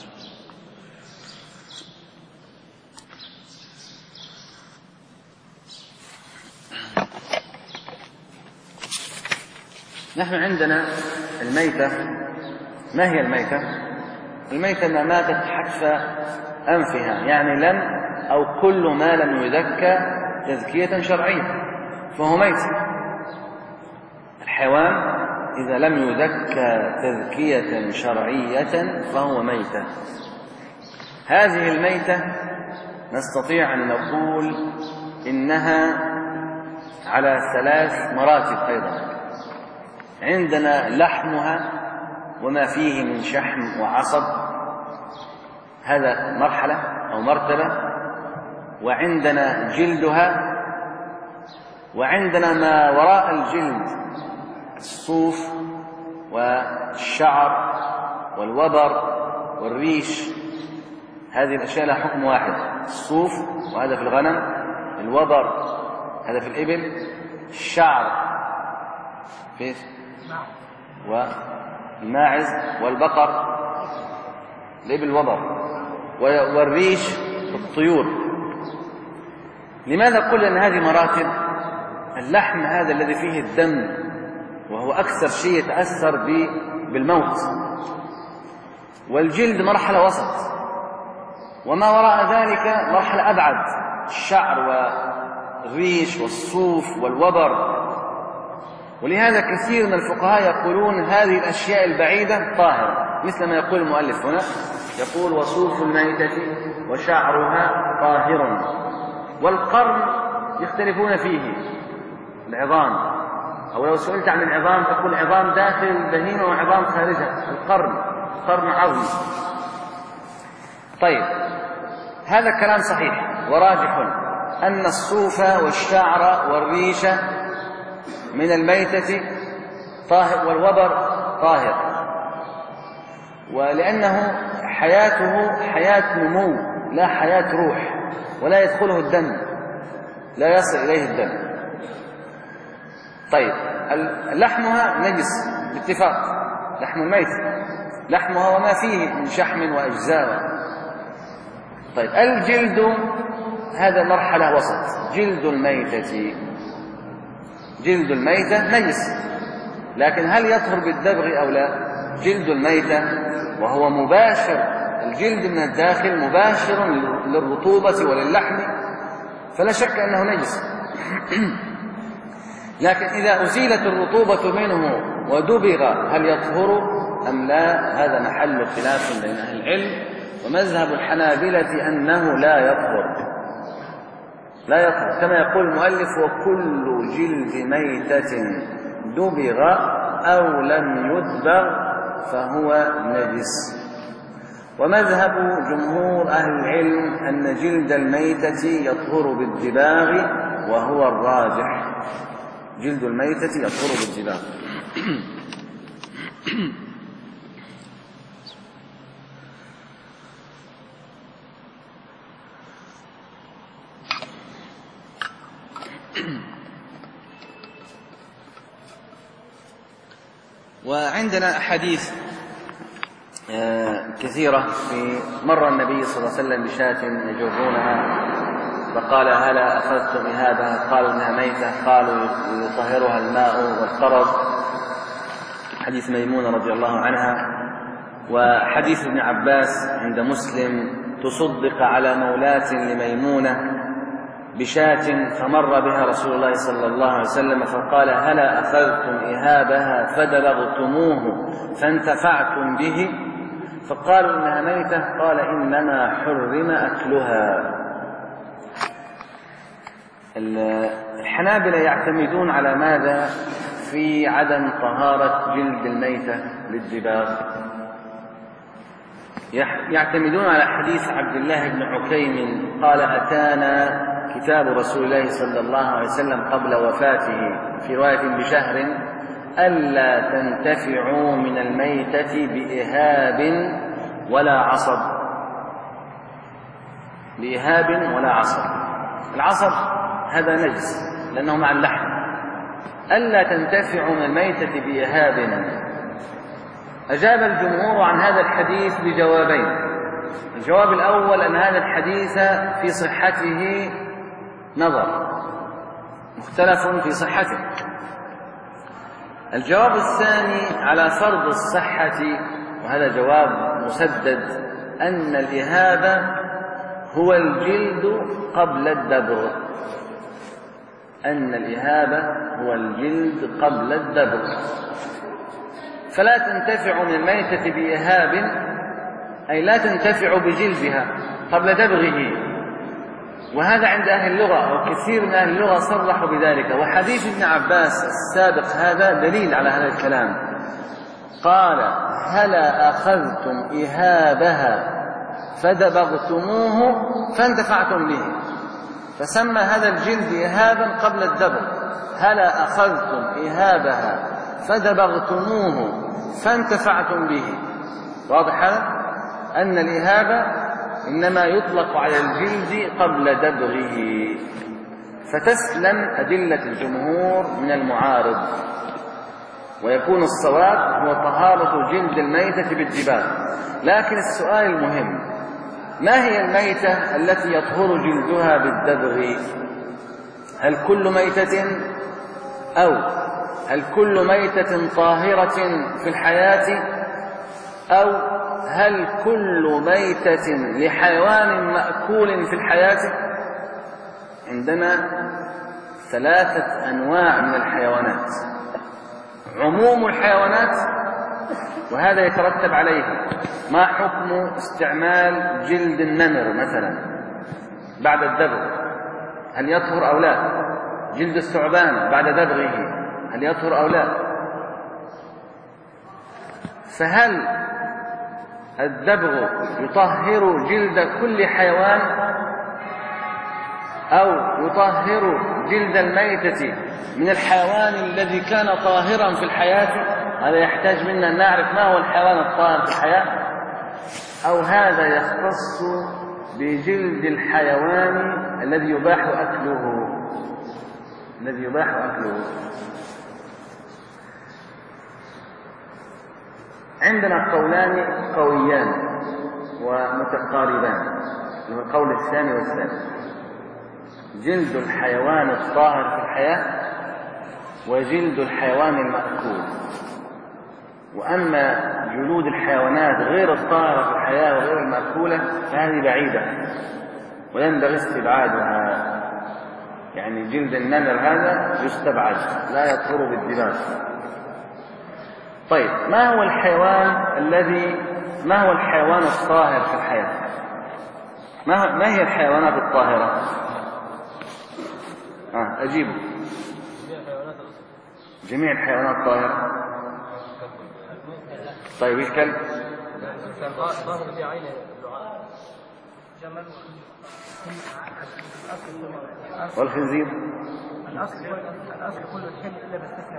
نحن عندنا الميتة. ما هي الميتة؟ الميتة ما ماتت حتف أنفها، يعني لم أو كل ما لم يذكى تذكية شرعية فهو ميت. الحيوان إذا لم يذكى تذكية شرعية فهو ميتة. هذه الميتة نستطيع أن نقول إنها على 3 مراتب أيضا. عندنا لحمها وما فيه من شحم وعصب، هذا مرحلة أو مرتبة، وعندنا جلدها، وعندنا ما وراء الجلد الصوف والشعر والوبر والريش. هذه الأشياء لها حكم واحد، الصوف وهذا في الغنم، الوبر هذا في الإبل، الشعر في والماعز والبقر، الإبل وبر، والريش في الطيور. لماذا قلنا أن هذه مراتب؟ اللحم هذا الذي فيه الدم وهو أكثر شيء يتأثر بالموت، والجلد مرحلة وسط، وما وراء ذلك مرحلة أبعد، الشعر والريش والصوف والوبر. ولهذا كثير من الفقهاء يقولون هذه الأشياء البعيدة طاهرة، مثل ما يقول المؤلف هنا، يقول وصوف الميتة وشعرها طاهر. والقرن يختلفون فيه، العظام، أو لو سئلت عن العظام تقول عظام داخل البهيمة وعظام خارجها، القرن عظمي. طيب، هذا الكلام صحيح وراجح أن الصوف والشعر والريش من الميتة طاهر، والوبر طاهر، ولأنه حياته حياة نمو لا حياة روح، ولا يدخله الدم، لا يصل إليه الدم. طيب، لحمها نجس باتفاق، لحم الميت لحمها وما فيه من شحم وأجزاء. طيب، الجلد هذا مرحلة وسط، جلد الميتة نجس، لكن هل يطهر بالدبغ أو لا؟ جلد الميتة وهو مباشر، الجلد من الداخل مباشر للرطوبة وللحم، فلا شك أنه نجس. لكن إذا أزيلت الرطوبة منه ودبغ هل يطهر أم لا؟ هذا محل خلاف بين أهل العلم، ومذهب الحنابلة أنه لا يطهر كما يقول المؤلف وكل جلد ميتة دبغ أو لم يدبغ فهو نجس. ومذهب جمهور أهل العلم أن جلد الميتة يطهر بالدباغ، وهو الراجح، جلد الميتة يطهر بالدباغ. وعندنا أحاديث كثيرة. في مرة النبي صلى الله عليه وسلم بشاة يجرونها فقال هلا أخذتم إهابها؟ قالوا إنها ميتة، قالوا يطهرها الماء والطرد، حديث ميمونة رضي الله عنها. وحديث ابن عباس عند مسلم تصدق على مولاة لميمونة بشاة فمر بها رسول الله صلى الله عليه وسلم فقال هلا أخذتم إهابها فدبغتموه فانتفعتم به؟ فقالوا إنها ميتة، قال إنما حرم أكلها. الحنابلة يعتمدون على ماذا في عدم طهارة جلد الميتة للدباغ؟ يعتمدون على حديث عبد الله بن عكيم قال أتانا كتاب رسول الله صلى الله عليه وسلم قبل وفاته في رواية بشهر ألا تنتفعوا من الميتة بإهاب ولا عصب، بإهاب ولا عصب. العصب هذا نجس لأنه مع اللحم. ألا تنتفعوا من الميتة بإهاب. أجاب الجمهور عن هذا الحديث بجوابين. الجواب الأول أن هذا الحديث في صحته نظر، مختلف في صحته. الجواب الثاني على فرض الصحة، وهذا جواب مسدد، أن الإهاب هو الجلد قبل الدبغ، أن الإهاب هو الجلد قبل الدبغ. فلا تنتفع من الميتة بإهاب، أي لا تنتفع بجلدها قبل دبغه، وهذا عند أهل اللغة أو كثير من أهل اللغة صرحوا بذلك. وحديث ابن عباس السابق هذا دليل على هذا الكلام. قال: هلا أخذتم إهابها فدبغتموه فانتفعتم به، فسمى هذا الجلد إهابا قبل الدبغ. هلا أخذتم إهابها فدبغتموه فانتفعتم به. واضح هذا؟ أن الإهابة إنما يطلق على الجلد قبل دبغه. فتسلم أدلة الجمهور من المعارض، ويكون الصواب هو طهارة جلد الميتة بالدباغ. لكن السؤال المهم: ما هي الميتة التي يطهر جلدها بالدبغ؟ هل كل ميتة، أو هل كل ميتة طاهرة في الحياة، أو هل كل ميتة لحيوان مأكول في الحياة؟ عندنا 3 أنواع من الحيوانات: عموم الحيوانات، وهذا يترتب عليه ما حكم استعمال جلد النمر مثلا بعد الدبغ، هل يطهر أو لا؟ جلد الثعبان بعد دبغه هل يطهر أو لا؟ فهل الدبغ يطهر جلد كل حيوان، أو يطهر جلد الميتة من الحيوان الذي كان طاهرا في الحياة؟ هذا يحتاج منا أن نعرف ما هو الحيوان الطاهر في الحياة، أو هذا يختص بجلد الحيوان الذي يباح أكله. عندنا قولان قويان ومتقاربان، القول الثاني والثالث: جلد الحيوان الطاهر في الحياة وجلد الحيوان المأكول. وأما جلود الحيوانات غير الطاهرة في الحياة وغير المأكولة فهذه بعيدة وينبغي استبعادها. يعني جلد النمر هذا يستبعد، لا يطهر بالدباغ. طيب، ما هو الحيوان الطاهر في الحياة؟ ما هي الحيوانات الطاهرة؟ أجيبوا. جميع الحيوانات طاهرة. طيب، الكلب والخنزير؟ الأصل كل الحل إلا باستثناء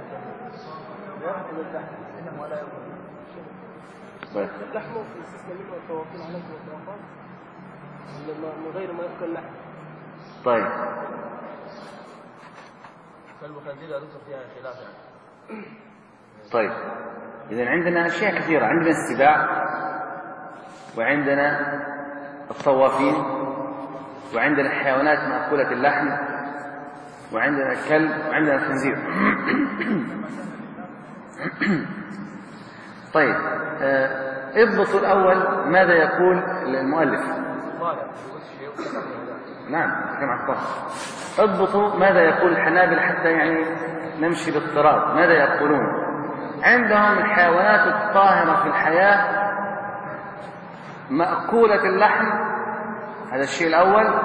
اللحم يستثنى منه الطوافين عليكم والطوافات من غير ما يأكل اللحم. طيب، فالمخنزير يدخل فيها خلاف يعني. طيب، إذن عندنا أشياء كثيرة. عندنا السباع، وعندنا الطوافين، وعندنا الحيوانات مأكولة اللحم، وعندنا الكلب، وعندنا الخنزير. طيب، اضبطوا الأول ماذا يقول المؤلف. نعم، كما الطاهر. اضبطوا ماذا يقول الحنابلة حتى يعني نمشي باضطراب. ماذا يقولون؟ عندهم الحيوانات الطاهرة في الحياة مأكولة اللحم، هذا الشيء الأول،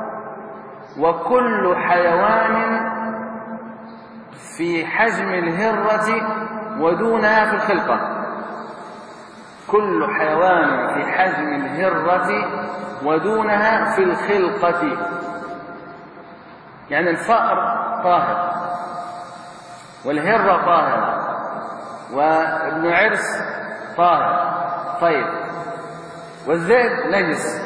وكل حيوان في حجم الهرة ودونها في الخلقة. كل حيوان في حجم الهرة ودونها في الخلقة، يعني الفأر طاهر، والهرة طاهرة، وابن عرس طاهر. طيب، والذئب نجس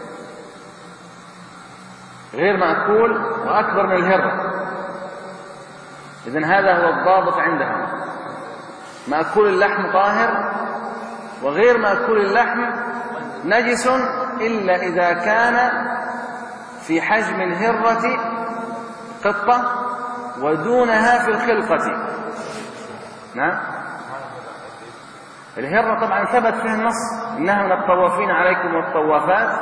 غير مأكول وأكبر من الهرة. إذن هذا هو الضابط عندهم: مأكول اللحم طاهر، وغير مأكول اللحم نجس إلا إذا كان في حجم الهرة قطة ودونها في الخلقة. نعم، الهرة طبعا ثبت فيه النص: إنها من الطوافين عليكم والطوافات.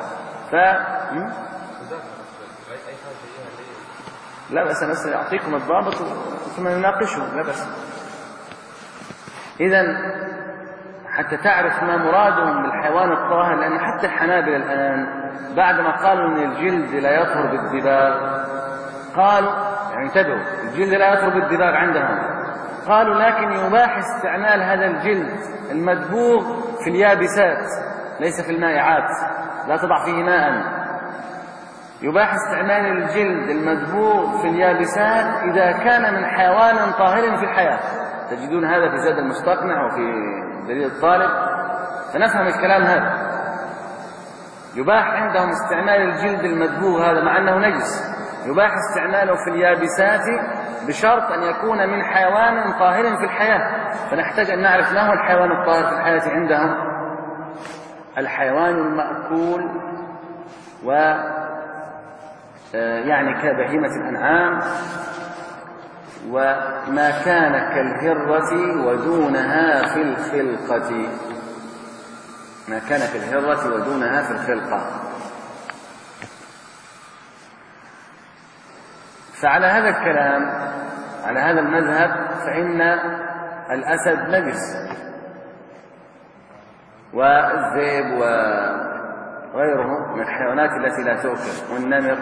لا بأس، بس يعطيكم الضابط ثم نناقشه، لا بأس. إذن حتى تعرف ما مرادهم بالحيوان الطاهر، لأن حتى الحنابلة الآن بعد ما قالوا أن الجلد لا يطهر بالدباغ، قالوا يعني انتبهوا، الجلد لا يطهر بالدباغ عندهم، قالوا لكن يباح استعمال هذا الجلد المدبوغ في اليابسات ليس في المائعات، لا تضع فيه ماء، يباح استعمال الجلد المدبوغ في اليابسات إذا كان من حيوان طاهر في الحياة. تجدون هذا في زاد المستقنع وفي دليل الطالب، فنفهم الكلام هذا. يباح عندهم استعمال الجلد المدبوغ هذا مع أنه نجس، يباح استعماله في اليابسات بشرط أن يكون من حيوان طاهر في الحياة. فنحتاج أن نعرف ما هو الحيوان الطاهر في الحياة عندهم. الحيوان المأكول يعني كبهيمة الأنعام، وما كان كالهرة ودونها في الخلقة، ما كان كالهرة ودونها في الخلقة. فعلى هذا الكلام، على هذا المذهب، فإن الأسد نجس، والذئب وغيره من الحيوانات التي لا تؤكل، والنمر.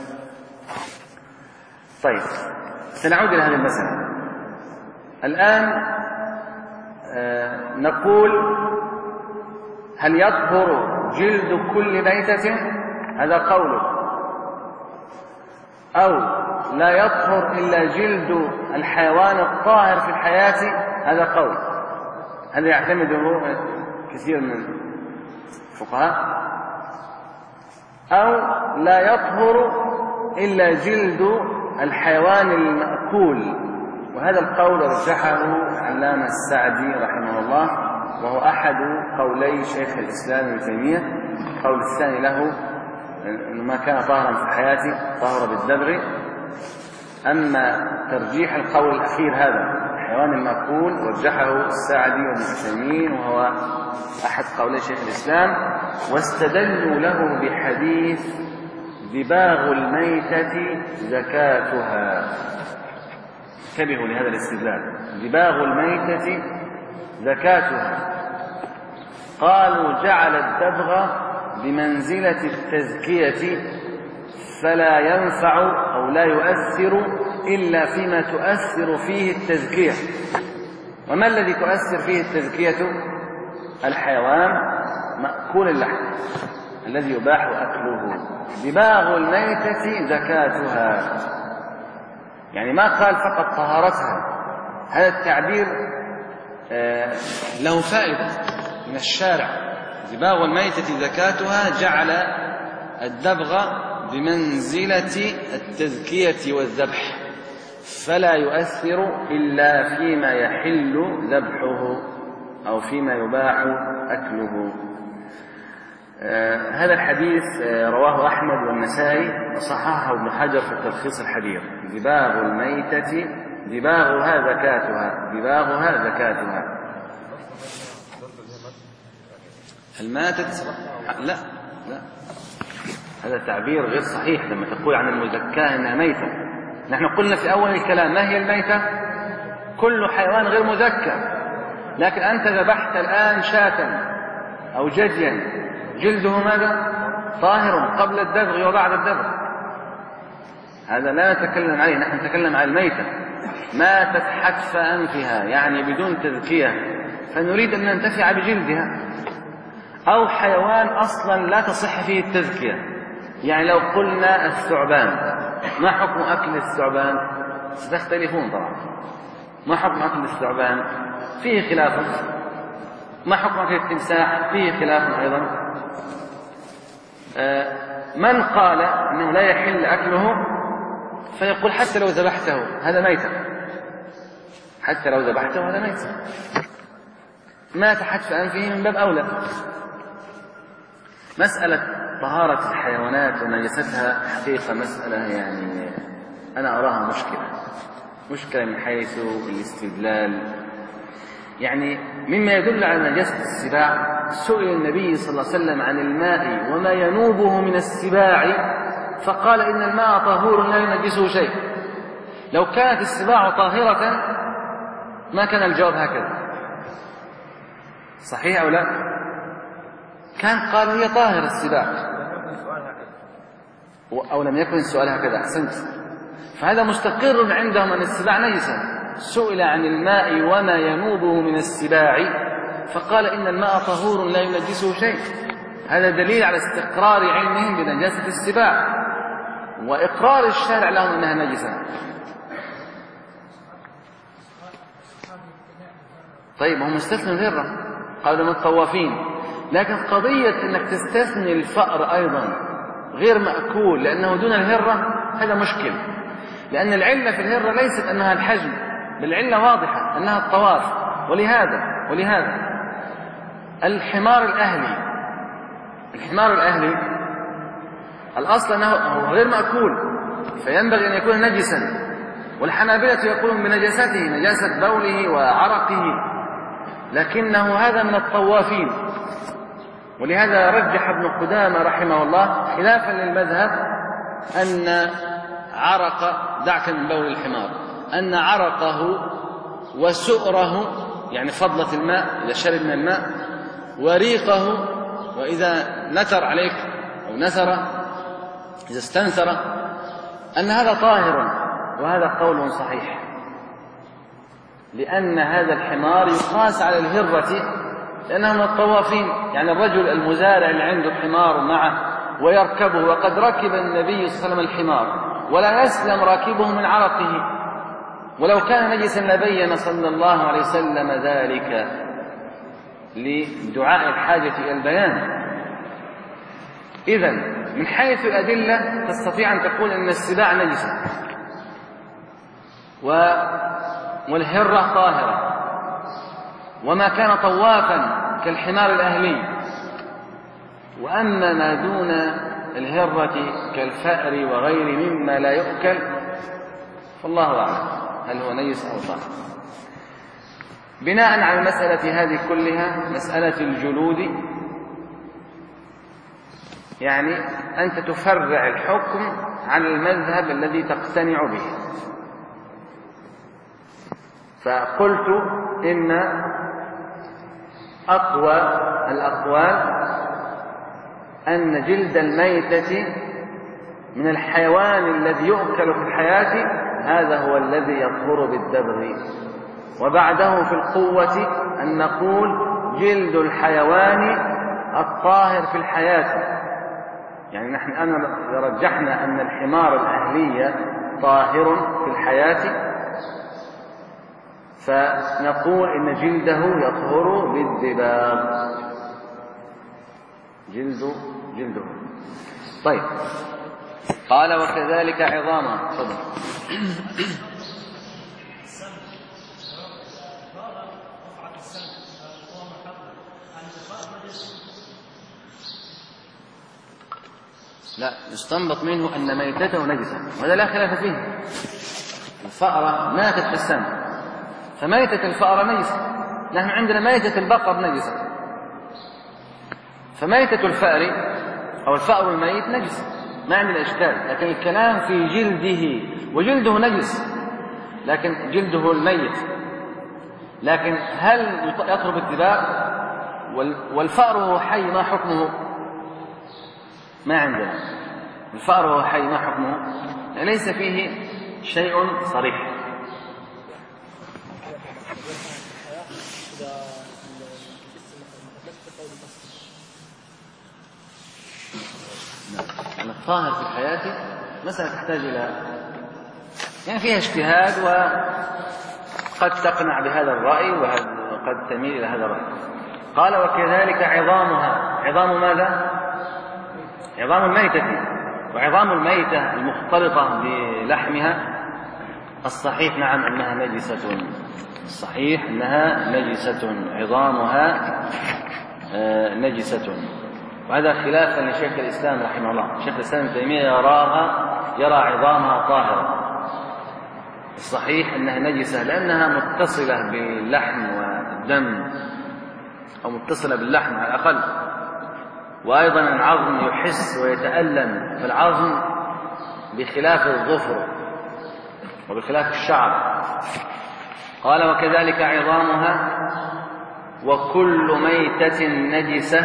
طيب، سنعود إلى هذه المسألة الآن. نقول هل يطهر جلد كل ميتة؟ هذا قوله. أو لا يطهر إلا جلد الحيوان الطاهر في الحياة؟ هذا قول. هذا يعتمده كثير من الفقهاء. أو لا يطهر إلا جلد الحيوان المأكول، وهذا القول رجحه العلامة السعدي رحمه الله، وهو أحد قولي شيخ الإسلام ابن تيمية. القول الثاني له أنه ما كان طاهرا في الحياة طهر بالدبر. أما ترجيح القول الأخير هذا الحيوان المأكول رجحه السعدي وابن عثيمين، وهو أحد قولي شيخ الإسلام، واستدلوا له بحديث دباغ الميتة زكاتها. انتبهوا لهذا الاستدلال، دباغ الميتة زكاتها. قالوا جعل الدبغ بمنزلة التزكية، فلا ينفع أو لا يؤثر إلا فيما تؤثر فيه التزكية. وما الذي تؤثر فيه التزكية؟ الحيوان مأكول اللحم الذي يباح أكله. دباغ الميتة زكاتها، يعني ما قال فقط طهارتها. هذا التعبير له فائدة من الشارع. دباغ الميتة زكاتها جعل الدبغ بمنزلة التزكية والذبح، فلا يؤثر إلا فيما يحل ذبحه أو فيما يباح أكله. هذا الحديث رواه أحمد والنسائي وصححه ابن حجر في التلخيص الحديث. دباغ الميتة دباغها زكاتها، دباغها زكاتها. الماتت لا، هذا تعبير غير صحيح لما تقول عن المزكاة إنها ميتة. نحن قلنا في أول الكلام ما هي الميتة؟ كل حيوان غير مزكى. لكن أنت ذبحت الآن شاة أو جديا، جلده ماذا؟ طاهر قبل الدبغ وبعد الدبغ. هذا لا نتكلم عليه، نحن نتكلم عن الميتة ماتت حتف أنفها، يعني بدون تزكية، فنريد أن ننتفع بجلدها. أو حيوان أصلا لا تصح فيه التزكية، يعني لو قلنا الثعبان، ما حكم أكل الثعبان؟ ستختلفون طبعا. ما حكم أكل الثعبان؟ فيه خلاف. ما حكم أكل التمساح؟ فيه خلاف أيضا. من قال أنه لا يحل أكله فيقول حتى لو ذبحته هذا ميتة، حتى لو ذبحته هذا ميتة، مات حتف أنفه من باب أولى. مسألة طهارة الحيوانات ونجستها حقيقة مسألة يعني أنا أراها مشكلة من حيث الاستدلال. يعني مما يدل على نجاسة السباع، سئل النبي صلى الله عليه وسلم عن الماء وما ينوبه من السباع فقال إن الماء طهور لا ينجسه شيء. لو كانت السباع طاهرة ما كان الجواب هكذا. صحيح أو لا؟ كان قال هي طاهر السباع، أو لم يكن السؤال هكذا. أحسنت. فهذا مستقر عندهم أن السباع نجسة. سئل عن الماء وما ينوبه من السباع فقال إن الماء طهور لا ينجسه شيء. هذا دليل على استقرار علمهم بنجاسة السباع وإقرار الشارع لهم أنها نجسة. طيب هم استثنوا الهرة، قالوا من الطوافين، لكن قضية أنك تستثني الفأر أيضا غير مأكول لأنه دون الهرة هذا مشكل، لأن العلة في الهرة ليست أنها الحجم، بل العلة واضحة أنها الطواف. ولهذا الحمار الأهلي الأصل أنه غير مأكول فينبغي أن يكون نجسا، والحنابلة يقولون بنجاسته، نجاسة بوله وعرقه، لكنه هذا من الطوافين. ولهذا رجح ابن قدامة رحمه الله خلافا للمذهب أن عرق، دعك من بول الحمار، أن عرقه وسؤره يعني فضلة الماء إذا شرب من الماء، وريقه وإذا نثر عليك أو نثر إذا استنثر، أن هذا طاهر. وهذا قول صحيح، لأن هذا الحمار يقاس على الهرة لأنه من الطوافين. يعني الرجل المزارع اللي عنده حمار معه ويركبه، وقد ركب النبي صلى الله عليه وسلم الحمار ولا يسلم راكبه من عرقه، ولو كان نجسا لبين صلى الله عليه وسلم ذلك لدعاء الحاجة إلى البيان. إذن من حيث الأدلة تستطيع أن تقول أن السباع نجسة والهرة طاهرة، وما كان طوافا كالحمار الأهلي. وأما ما دون الهرة كالفأر وغير مما لا يؤكل فالله أعلم هل هو نجس أو طاهر. بناء على المسألة هذه كلها، مسألة الجلود، يعني أنت تفرع الحكم على المذهب الذي تقتنع به. فقلت إن أقوى الأقوال أن جلد الميتة من الحيوان الذي يؤكل في الحياة هذا هو الذي يطهر بالدبغ، وبعده في القوة أن نقول جلد الحيوان الطاهر في الحياة. يعني نحن رجحنا أن الحمار الأهلي طاهر في الحياة، فنقول إن جلده يطهر بالدباغ، جلده. طيب، قال وكذلك عظاما. تفضل. لا، يستنبط منه أن ميتته نجسة، وهذا لا خلاف فيه. الفأرة ماتت في السم، فميتة الفأرة نجسة. نحن عندنا ميتة البقر نجسة، فميتة الفأر أو الفأر الميت نجس، ما عندنا إشكال. لكن الكلام في جلده، وجلده نجس لكن جلده الميت. لكن هل يطهر بالدباغ؟ والفأر هو حي، ما حكمه؟ ما عندنا. الفأر هو حي، ما حكمه؟ ليس فيه شيء صريح. الطاهر في الحياة مسألة تحتاج إلى يعني فيها اجتهاد، وقد تقنع بهذا الرأي وقد تميل إلى هذا الرأي. قال وكذلك عظامها. عظام ماذا؟ عظام الميتة. وعظام الميتة المختلطة بلحمها الصحيح نعم أنها نجسة، الصحيح أنها نجسة، عظامها نجسة. وهذا خلافا لشيخ الإسلام رحمه الله. شيخ الإسلام ابن تيمية يرى عظامها طاهرة. الصحيح أنها نجسة لأنها متصلة باللحم والدم، أو متصلة باللحم على الأقل. وأيضا العظم يحس ويتألم، فالعظم بخلاف الظفر وبخلاف الشعر. قال وكذلك عظامها وكل ميتة نجسة.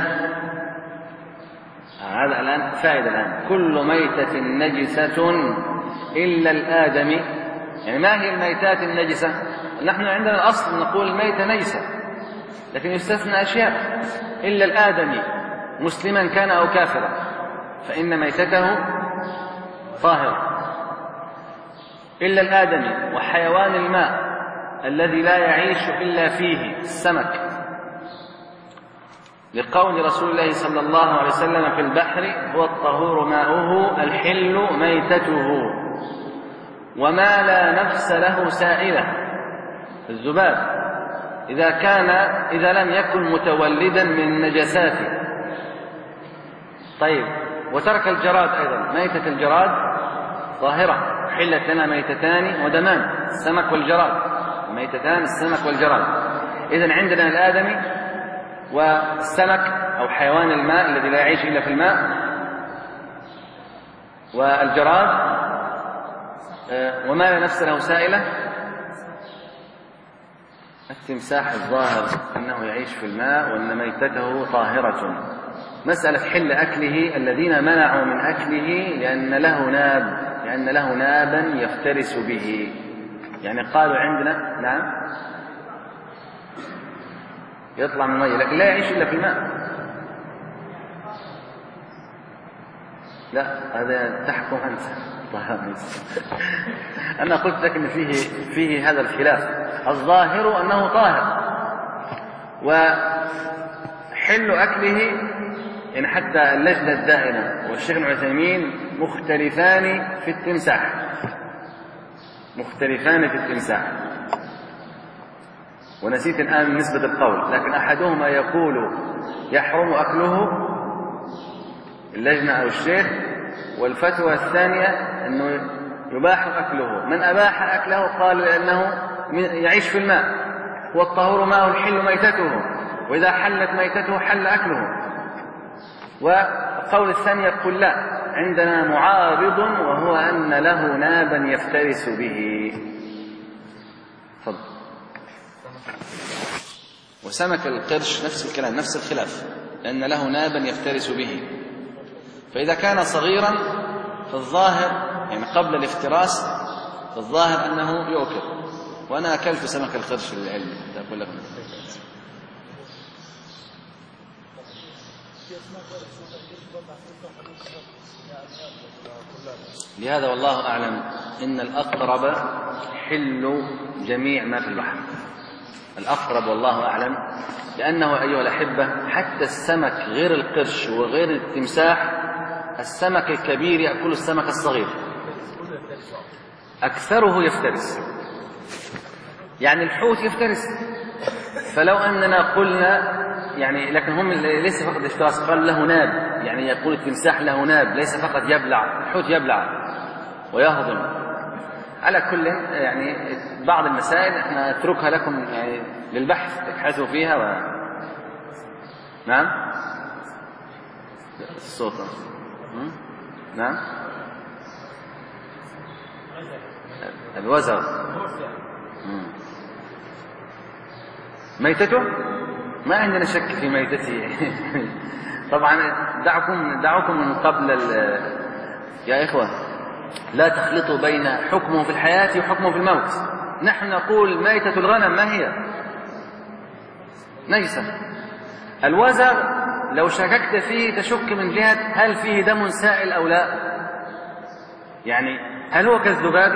هذا الآن فائدة الآن. كل ميتة نجسة إلا الآدمي. يعني ما هي الميتات النجسة؟ نحن عندنا الأصل نقول الميتة نجسة، لكن يستثنى أشياء. إلا الآدمي مسلما كان أو كافرا فإن ميتته طاهرة. إلا الآدمي وحيوان الماء الذي لا يعيش إلا فيه السمك، لقول رسول الله صلى الله عليه وسلم في البحر هو الطهور ماؤه الحل ميتته. وما لا نفس له سائلة، الذباب إذا لم يكن متولدا من النجاسات. طيب، وترك الجراد أيضا. ميتة الجراد ظاهرة. حلت لنا ميتتان ودمان، السمك والجراد. ميتتان السمك والجراد. إذن عندنا الآدمي والسمك أو حيوان الماء الذي لا يعيش إلا في الماء، والجراد، وما لا نفس له سائلة. التمساح الظاهر أنه يعيش في الماء وأن ميتته طاهرة. مسألة حل أكله، الذين منعوا من أكله لأن له نابا يفترس به. يعني قالوا عندنا نعم يطلع من المية لكن لا يعيش إلا في الماء. لا، هذا تحكم أنت. أنا قلت لك أن فيه هذا الخلاف. الظاهر أنه طاهر، وحل أكله يعني حتى اللجنة الدائمة والشيخ ابن عثيمين مختلفان في التمساح. ونسيت الآن نسبة القول، لكن أحدهما يقول يحرم أكله، اللجنة أو الشيخ، والفتوى الثانية أنه يباح أكله. من أباح أكله قال لأنه يعيش في الماء، والطهور ماء الحل ميتته، وإذا حلت ميتته حل أكله. والقول الثاني يقول لا، عندنا معارض، وهو أن له نابا يفترس به. فضل. وسمك القرش نفس الكلام، نفس الخلاف، لأن له نابا يفترس به. فإذا كان صغيرا فالظاهر يعني قبل الافتراس فالظاهر أنه يؤكل. وأنا أكلت سمك القرش للعلم أقول لكم. لهذا والله أعلم إن الأقرب حل جميع ما في البحر. الأقرب والله أعلم، لأنه أيها الأحبة حتى السمك غير القرش وغير التمساح، السمك الكبير يأكل السمك الصغير، أكثره يفترس. يعني الحوت يفترس. فلو أننا قلنا يعني، لكن هم ليس فقط الافتراس، قال له ناب، يعني يقول التمساح له ناب، ليس فقط يبلع. الحوت يبلع ويهضم. على كل يعني بعض المسائل احنا نتركها لكم يعني للبحث، تبحثوا فيها نعم. الصوت نعم. الوزر ميتته ما عندنا شك في ميتته. طبعا دعوكم من قبل يا إخوة لا تخلطوا بين حكمه في الحياة وحكمه في الموت. نحن نقول ميتة الغنم ما هي؟ نجسة. الوزر لو شككت فيه تشك من جهة هل فيه دم سائل أو لا. يعني هل هو كالذباب؟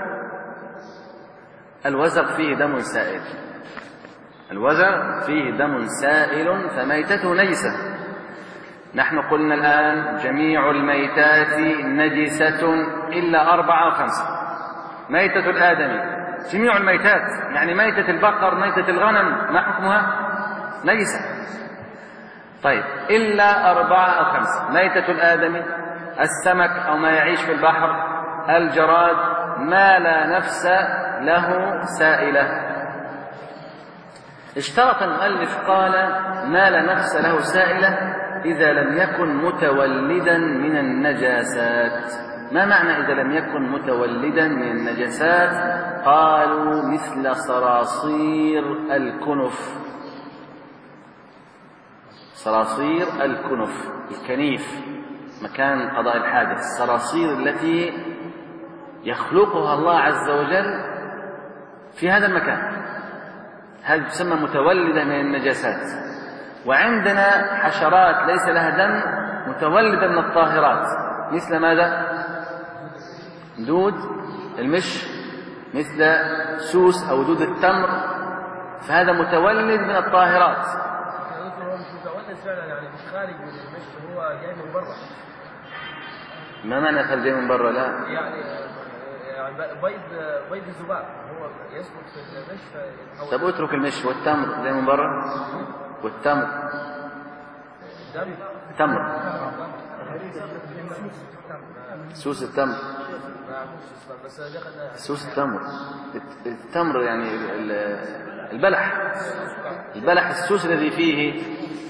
الوزر فيه دم سائل، الوزر فيه دم سائل فميتته نجسة. نحن قلنا الآن جميع الميتات نجسة إلا 4 أو 5. ميتة الآدمي جميع الميتات، يعني ميتة البقر، ميتة الغنم، ما حكمها؟ نجسة. طيب إلا 4 أو 5. ميتة الآدمي، السمك أو ما يعيش في البحر، الجراد، ما لا نفس له سائلة. اشترط المؤلف قال ما لا نفس له سائلة إذا لم يكن متولدا من النجاسات. ما معنى إذا لم يكن متولدا من النجاسات؟ قالوا مثل صراصير الكنف. صراصير الكنف، الكنيف مكان قضاء الحاجة، الصراصير التي يخلقها الله عز وجل في هذا المكان، هذه تسمى متولدة من النجاسات. وعندنا حشرات ليس لها دم متولدة من الطاهرات، مثل ماذا؟ دود المش، مثل سوس أو دود التمر، فهذا متولد من الطاهرات. هو مش متولد فعلا، يعني مش خارج من المش، هو جاي من بره. ما معنى خارج من بره؟ لا يعني بيض الذباب هو يسقط في المش فيتحول. طب اترك المش والتمر جاي من بره، والتمر تمر، سوس التمر، سوس التمر، التمر يعني البلح السوس الذي فيه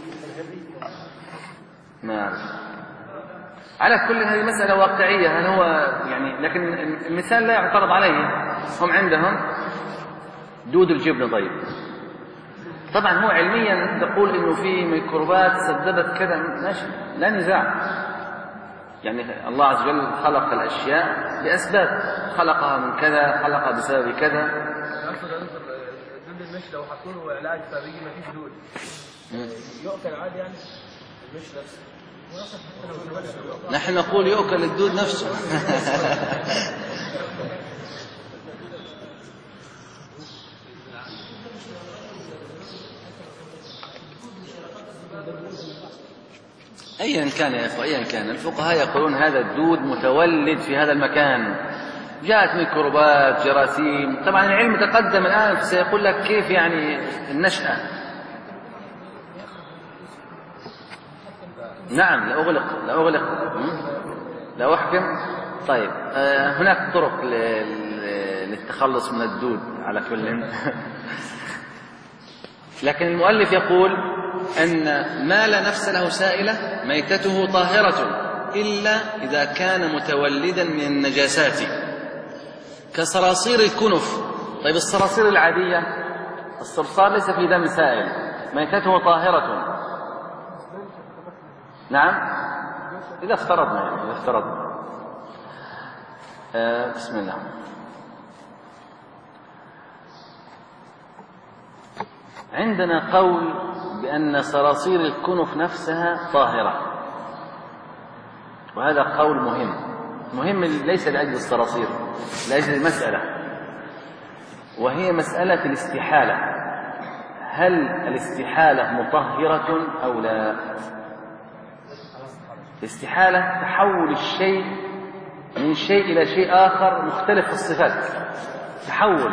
نعم. على كل هذه مسألة واقعية، هل هو يعني، لكن المثال لا يعترض عليه. هم عندهم دود الجبن. طيب طبعا هو علميا تقول انه في ميكروبات سببت كذا، ماشي، لا نزاع، يعني الله عز وجل خلق الاشياء لاسباب، خلقها من كذا، خلقها بسبب كذا. اقصد دود المش لو حطوا له علاج فبيجي ما فيش دود يؤكل عادي يعني المش نفسه. نحن نقول يؤكل الدود نفسه. أيا كان يا إخوة، أيا كان، الفقهاء يقولون هذا الدود متولد في هذا المكان، جاءت ميكروبات، جراثيم. طبعا العلم تقدم الآن، سيقول لك كيف يعني النشأة. نعم، لا أحكم. طيب هناك طرق للتخلص من الدود على كل. لكن المؤلف يقول أن ما لا نفس له سائلة ميتته طاهرة إلا إذا كان متولدا من النجاسات كصراصير الكنف. طيب الصراصير العادية، الصرصار ليس في دم سائل، ميتته طاهرة. نعم، إذا افترضنا بسم الله. عندنا قول بأن صراصير الكنف نفسها طاهرة، وهذا قول مهم ليس لأجل الصراصير، لأجل المسألة، وهي مسألة الاستحالة. هل الاستحالة مطهرة أو لا؟ الاستحالة تحول الشيء من شيء إلى شيء آخر مختلف في الصفات، تحول.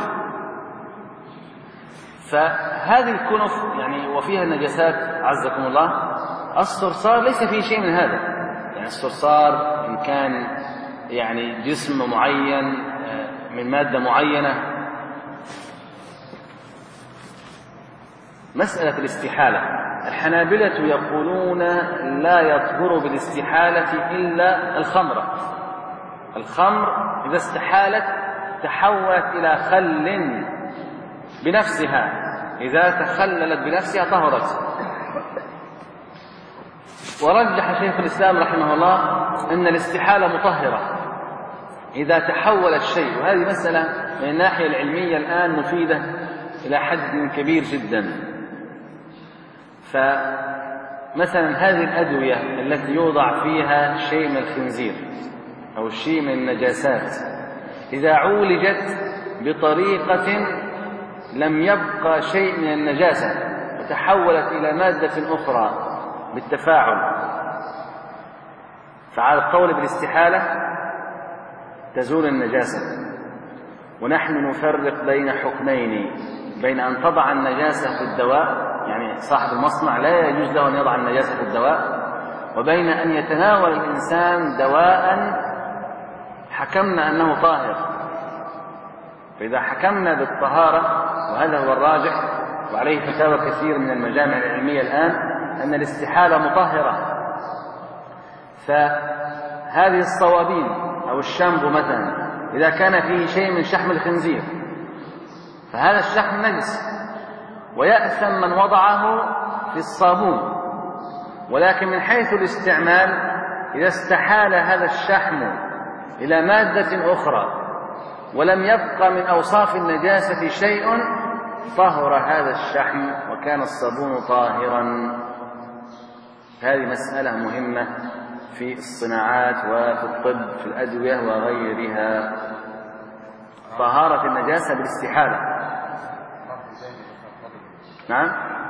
فهذه الكنف يعني وفيها النجاسات عزكم الله، الصرصار ليس فيه شيء من هذا. يعني الصرصار إن كان يعني جسم معين من مادة معينة. مسألة الاستحالة، الحنابلة يقولون لا يطهر بالاستحالة إلا الخمر إذا استحالت تحولت إلى خل بنفسها، إذا تخللت بنفسها طهرت. ورجح شيخ الإسلام رحمه الله أن الاستحالة مطهرة إذا تحول الشيء، وهذه مسألة من الناحية العلمية الآن مفيدة إلى حد كبير جدا. فمثلا هذه الأدوية التي يوضع فيها شيء من الخنزير أو شيء من النجاسات، إذا عولجت بطريقة لم يبقى شيء من النجاسة وتحولت إلى مادة أخرى بالتفاعل، فعلى القول بالاستحالة تزول النجاسة. ونحن نفرق بين حكمين، بين أن تضع النجاسة في الدواء، يعني صاحب المصنع لا يجوز له أن يضع النجاسة في الدواء، وبين أن يتناول الإنسان دواء حكمنا أنه طاهر. فإذا حكمنا بالطهارة، وهذا هو الراجح وعليه فتاوى كثير من المجامع العلمية الآن، أن الاستحالة مطهرة. فهذه الصوابين أو الشامبو مثلا إذا كان فيه شيء من شحم الخنزير فهذا الشحم نجس، ويأثم من وضعه في الصابون ولكن من حيث الاستعمال إذا استحال هذا الشحم إلى مادة أخرى ولم يبق من أوصاف النجاسة شيء طهر هذا الشحم وكان الصابون طاهرا. هذه مسألة مهمة في الصناعات وفي الطب في الأدوية وغيرها، طهارة النجاسة بالاستحالة. نعم.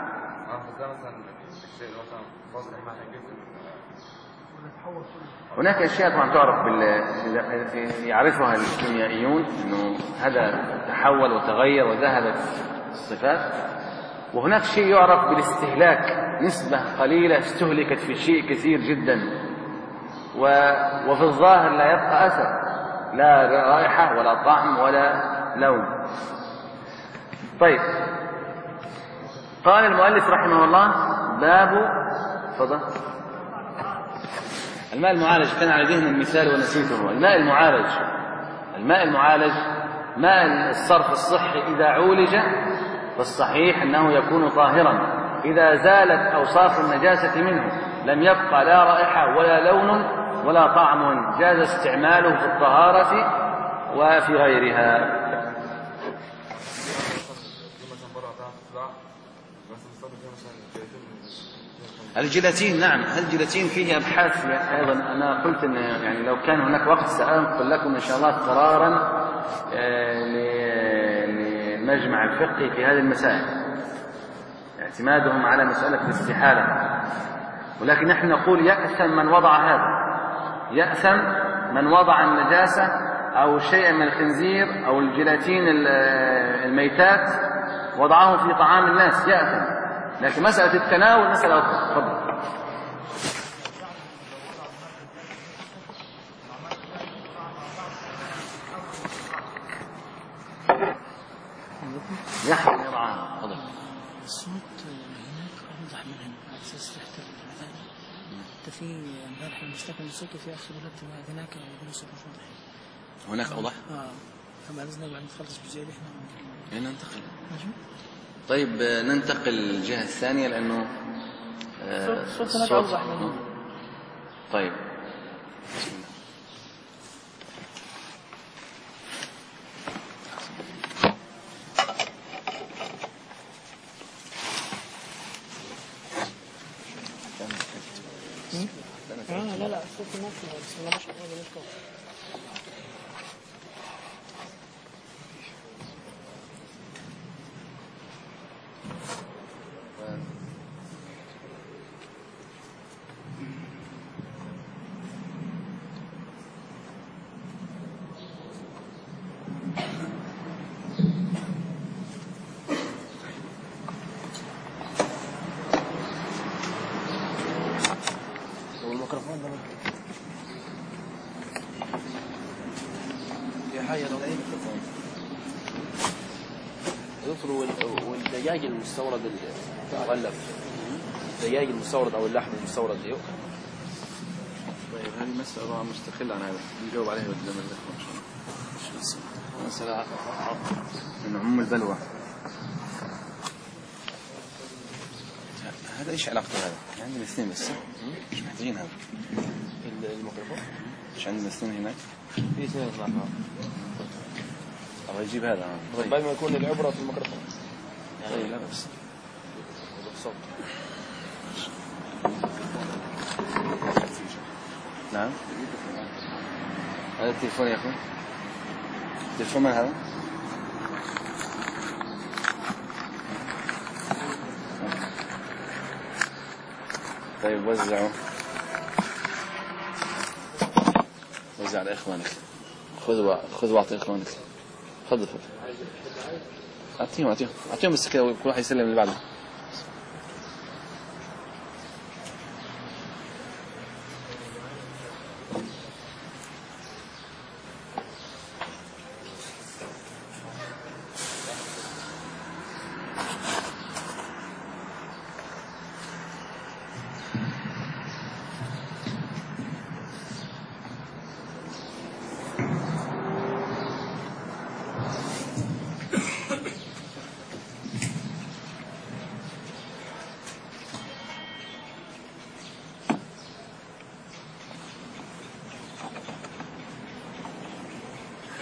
هناك أشياء طبعا تعرف يعرفها الكيميائيون أنه هذا تحول وتغير وذهبت الصفات، وهناك شيء يعرف بالاستهلاك، نسبة قليلة استهلكت في شيء كثير جدا وفي الظاهر لا يبقى أثر، لا رائحة ولا طعم ولا لون. طيب، قال المؤلف رحمه الله باب فضل الماء المعالج. كان على ذهن المثال ونسيته. الماء المعالج ماء الصرف الصحي إذا عولج فالصحيح أنه يكون طاهرا إذا زالت أوصاف النجاسة منه، لم يبقى لا رائحة ولا لون ولا طعم، جاز استعماله في الطهارة وفي غيرها. الجيلاتين، نعم، الجيلاتين فيه أبحاث أيضا. أنا قلت أن يعني لو كان هناك وقت سأنقل لكم إن شاء الله قرارا للمجمع الفقهي في هذه المسائل، اعتمادهم على مسألة الاستحالة. ولكن نحن نقول يأثم من وضع هذا، يأثم من وضع النجاسة أو شيء من الخنزير أو الجيلاتين الميتات وضعه في طعام الناس، يأثم. لكن مسألة التناول مسألة أخرى. تفضل. يحرم يضعها. تفضل. الصوت هناك أوضح من هنا على أساس تحت المثال. أنت في امبارح المستقبل الصوت وفي آخر ولدت هناك يقول الصوت مش واضح. هناك أوضح؟ فبعد إذنك بعد ما تخلص الجزئية دي إحنا ننتقل. ماشي. طيب ننتقل للجهة الثانية لأنه الصوت هناك أوضح من هنا. طيب. لا الصوت هناك بسم الله ما شاء الله بنشكر. والدجاج المستورد المغلف، الدجاج المستورد او اللحم المستورد يؤكل. طيب هذه مسألة مستقلة عن هذا، نجاوب عليها قدام الأخوة إن شاء الله. مسألة من عموم البلوى. هذا إيش علاقته هذا؟ عندنا اثنين بس، مش محتاجين هذا. الميكروفون؟ مش عندنا اثنين هناك؟ في اثنين معنا. أو يجيب هذا. طيب ما يكون العبرة في الميكروفون. طيب لا بس. بالصوت. نعم. هذا التليفون يا أخي. التليفون من هذا؟ طيب وزع على إخوانك. خذ واعطي إخوانك. تفضل. أعطيهم بس كده كل واحد يسلم اللي بعده.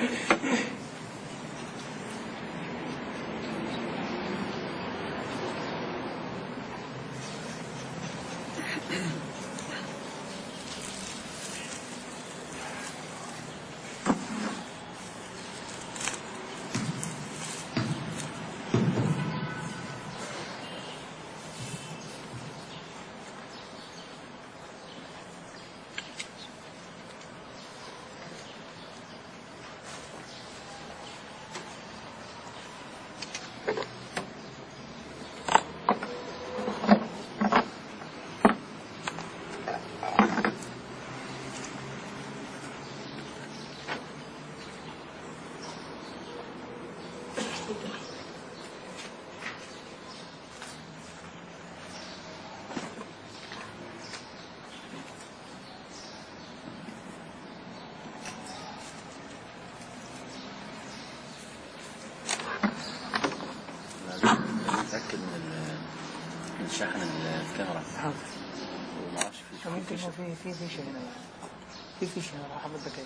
نتأكد من شحن الكاميرا. حاضر. وما اعرفش في ممكن هو في فيشه هنا، في فيشه هنا راح بدك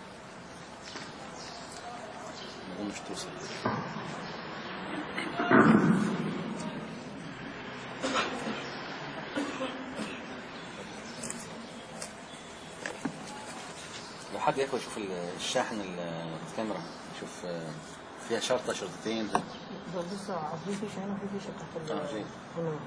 مش توصل. لو حد ياخد يشوف الشاحن الكاميرا، يشوف فيها شرطة شرطتين. لسه في فيشه هنا وفي فيشه تحت هنا.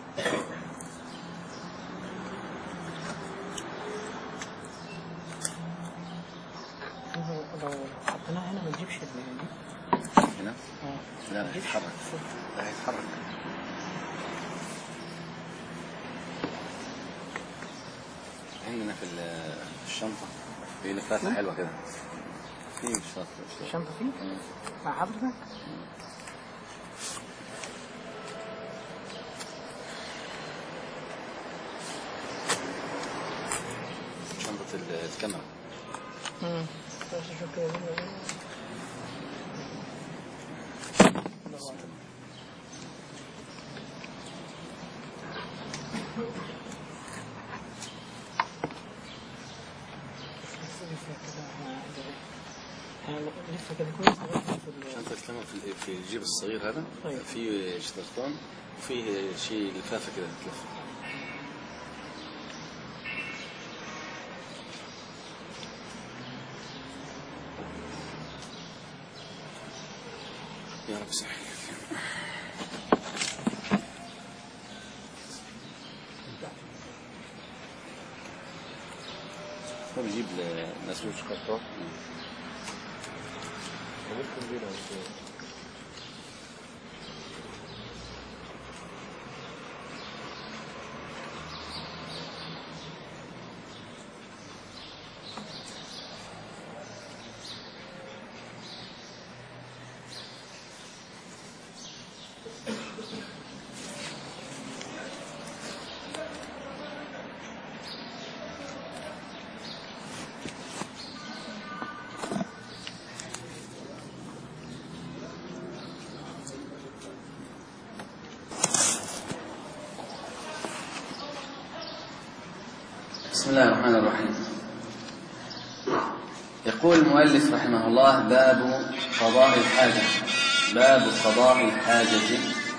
لو حطيناها هنا ما تجيبش هنا؟ لا هيتحرك. لا هيتحرك. عندنا في الشنطة في لفافة حلوة كده. في الشنطة فيه؟ مع حضرتك؟ شنطة الكاميرا. شنطة الكاميرا في الجيب الصغير هذا. طيب. فيه شرطان وفيه شيء لفافة كده تلف. يا رب سهل. هو بيجيب لناس وش خطوة. بسم الله الرحمن الرحيم. يقول المؤلف رحمه الله: باب قضاء الحاجة. باب قضاء الحاجة.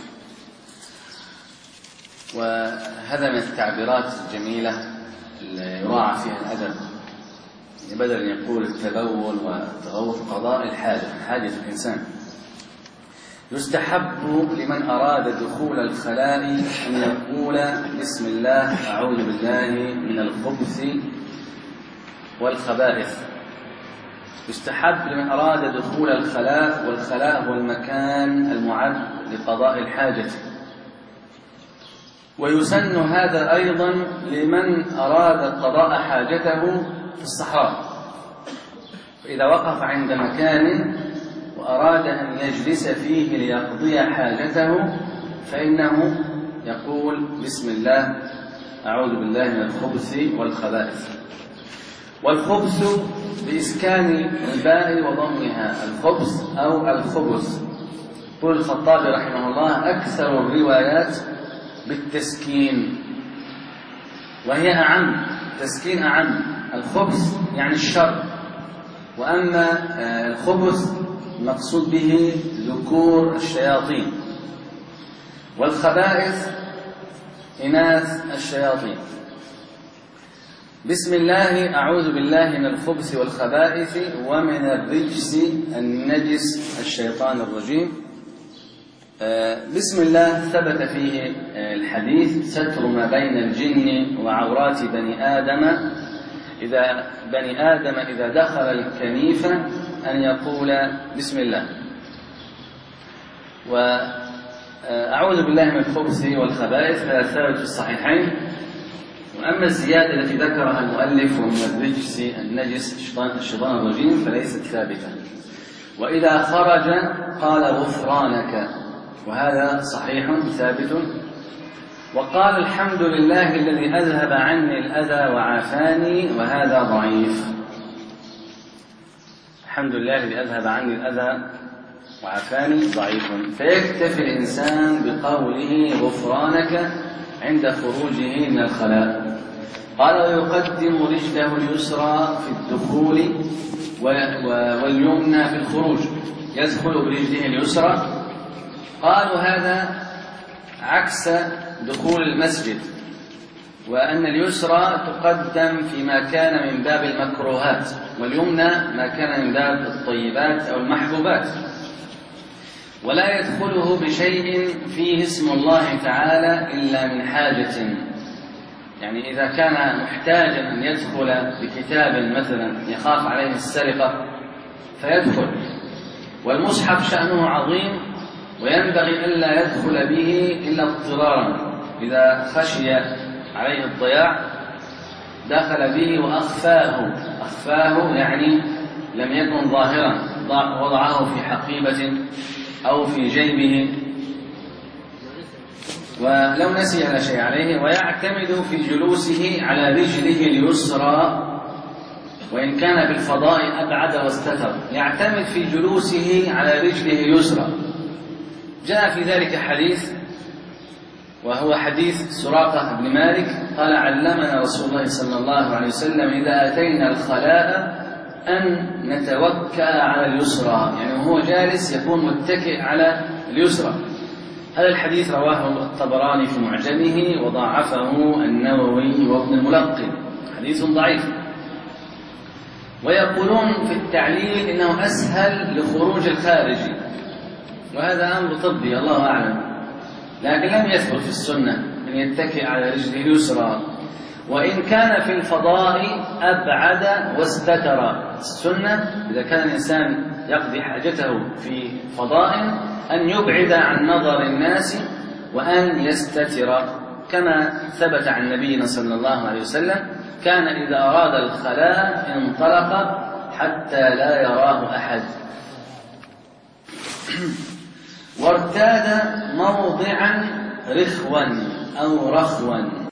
وهذا من التعبيرات الجميلة اللي يراعى فيها الأدب، بدل أن يقول التبول والتغوط. قضاء الحاجة، حاجة الإنسان. يستحب لمن أراد دخول الخلاء أن يقول: بسم الله، أعوذ بالله من الخبث والخبائث. يستحب لمن أراد دخول الخلاء، والخلاء هو المكان المعد لقضاء الحاجة. ويسن هذا أيضا لمن أراد قضاء حاجته في الصحراء، فإذا وقف عند مكان وأراد أن يجلس فيه ليقضي حاجته فإنه يقول: بسم الله، أعوذ بالله من الخبث والخبائث. والخبث بإسكان الباء وضمها، الخبث أو الخبث. يقول الخطابي رحمه الله: أكثر الروايات بالتسكين، وهي أعم، تسكين أعم. الخبث يعني الشر، وأما الخبث المقصود به ذكور الشياطين، والخبائث إناث الشياطين. بسم الله أعوذ بالله من الخبث والخبائث ومن الرجس النجس الشيطان الرجيم. بسم الله ثبت فيه الحديث ستر ما بين الجن وعورات بني آدم إذا دخل الكنيفة أن يقول بسم الله. وأعوذ بالله من الخبث والخبائث هذا ثابت في الصحيحين. وأما الزيادة التي ذكرها المؤلف ومن الرجس النجس الشيطان الرجيم فليست ثابتة. وإذا خرج قال غفرانك، وهذا صحيح ثابت. وقال الحمد لله الذي أذهب عني الأذى وعافاني، وهذا ضعيف. الحمد لله الذي أذهب عني الأذى وعافاني ضعيف. فيكتفي الإنسان بقوله غفرانك عند خروجه من الخلاء. قال ويقدم رجله اليسرى في الدخول واليمنى في الخروج، يدخل برجله اليسرى. قالوا هذا عكس دخول المسجد، وأن اليسرى تقدم فيما كان من باب المكروهات، واليمنى ما كان من باب الطيبات أو المحبوبات. ولا يدخله بشيء فيه اسم الله تعالى إلا من حاجة، يعني إذا كان محتاجا أن يدخل بكتاب مثلا يخاف عليه السرقة فيدخل. والمصحف شأنه عظيم وينبغي ألا يدخل به إلا اضطرارا، إذا خشي عليه الضياع دخل به وأخفاه يعني لم يكن ظاهرا، وضعه في حقيبة أو في جيبه ولو نسي لا شيء عليه. ويعتمد في جلوسه على رجله اليسرى، وإن كان بالفضاء أبعد واستتر، يعتمد في جلوسه على رجله اليسرى. جاء في ذلك حديث، وهو حديث سراقة بن مالك قال علمنا رسول الله صلى الله عليه وسلم إذا أتينا الخلاء أن نتوكأ على اليسرى، يعني وهو جالس يكون متكئ على اليسرى. هذا الحديث رواه الطبراني في معجمه وضاعفه النووي وابن الملقن، حديث ضعيف. ويقولون في التعليل إنه أسهل لخروج الخارج، وهذا أمر طبي الله أعلم، لكن لم يثبت في السنة أن يتكئ على رجله اليسرى. وإن كان في الفضاء أبعد واستتر. السنة إذا كان الإنسان يقضي حاجته في فضاء أن يبعد عن نظر الناس وأن يستتر، كما ثبت عن نبينا صلى الله عليه وسلم كان إذا أراد الخلاء انطلق حتى لا يراه أحد. وارتاد موضعا رخوا أو رخوا،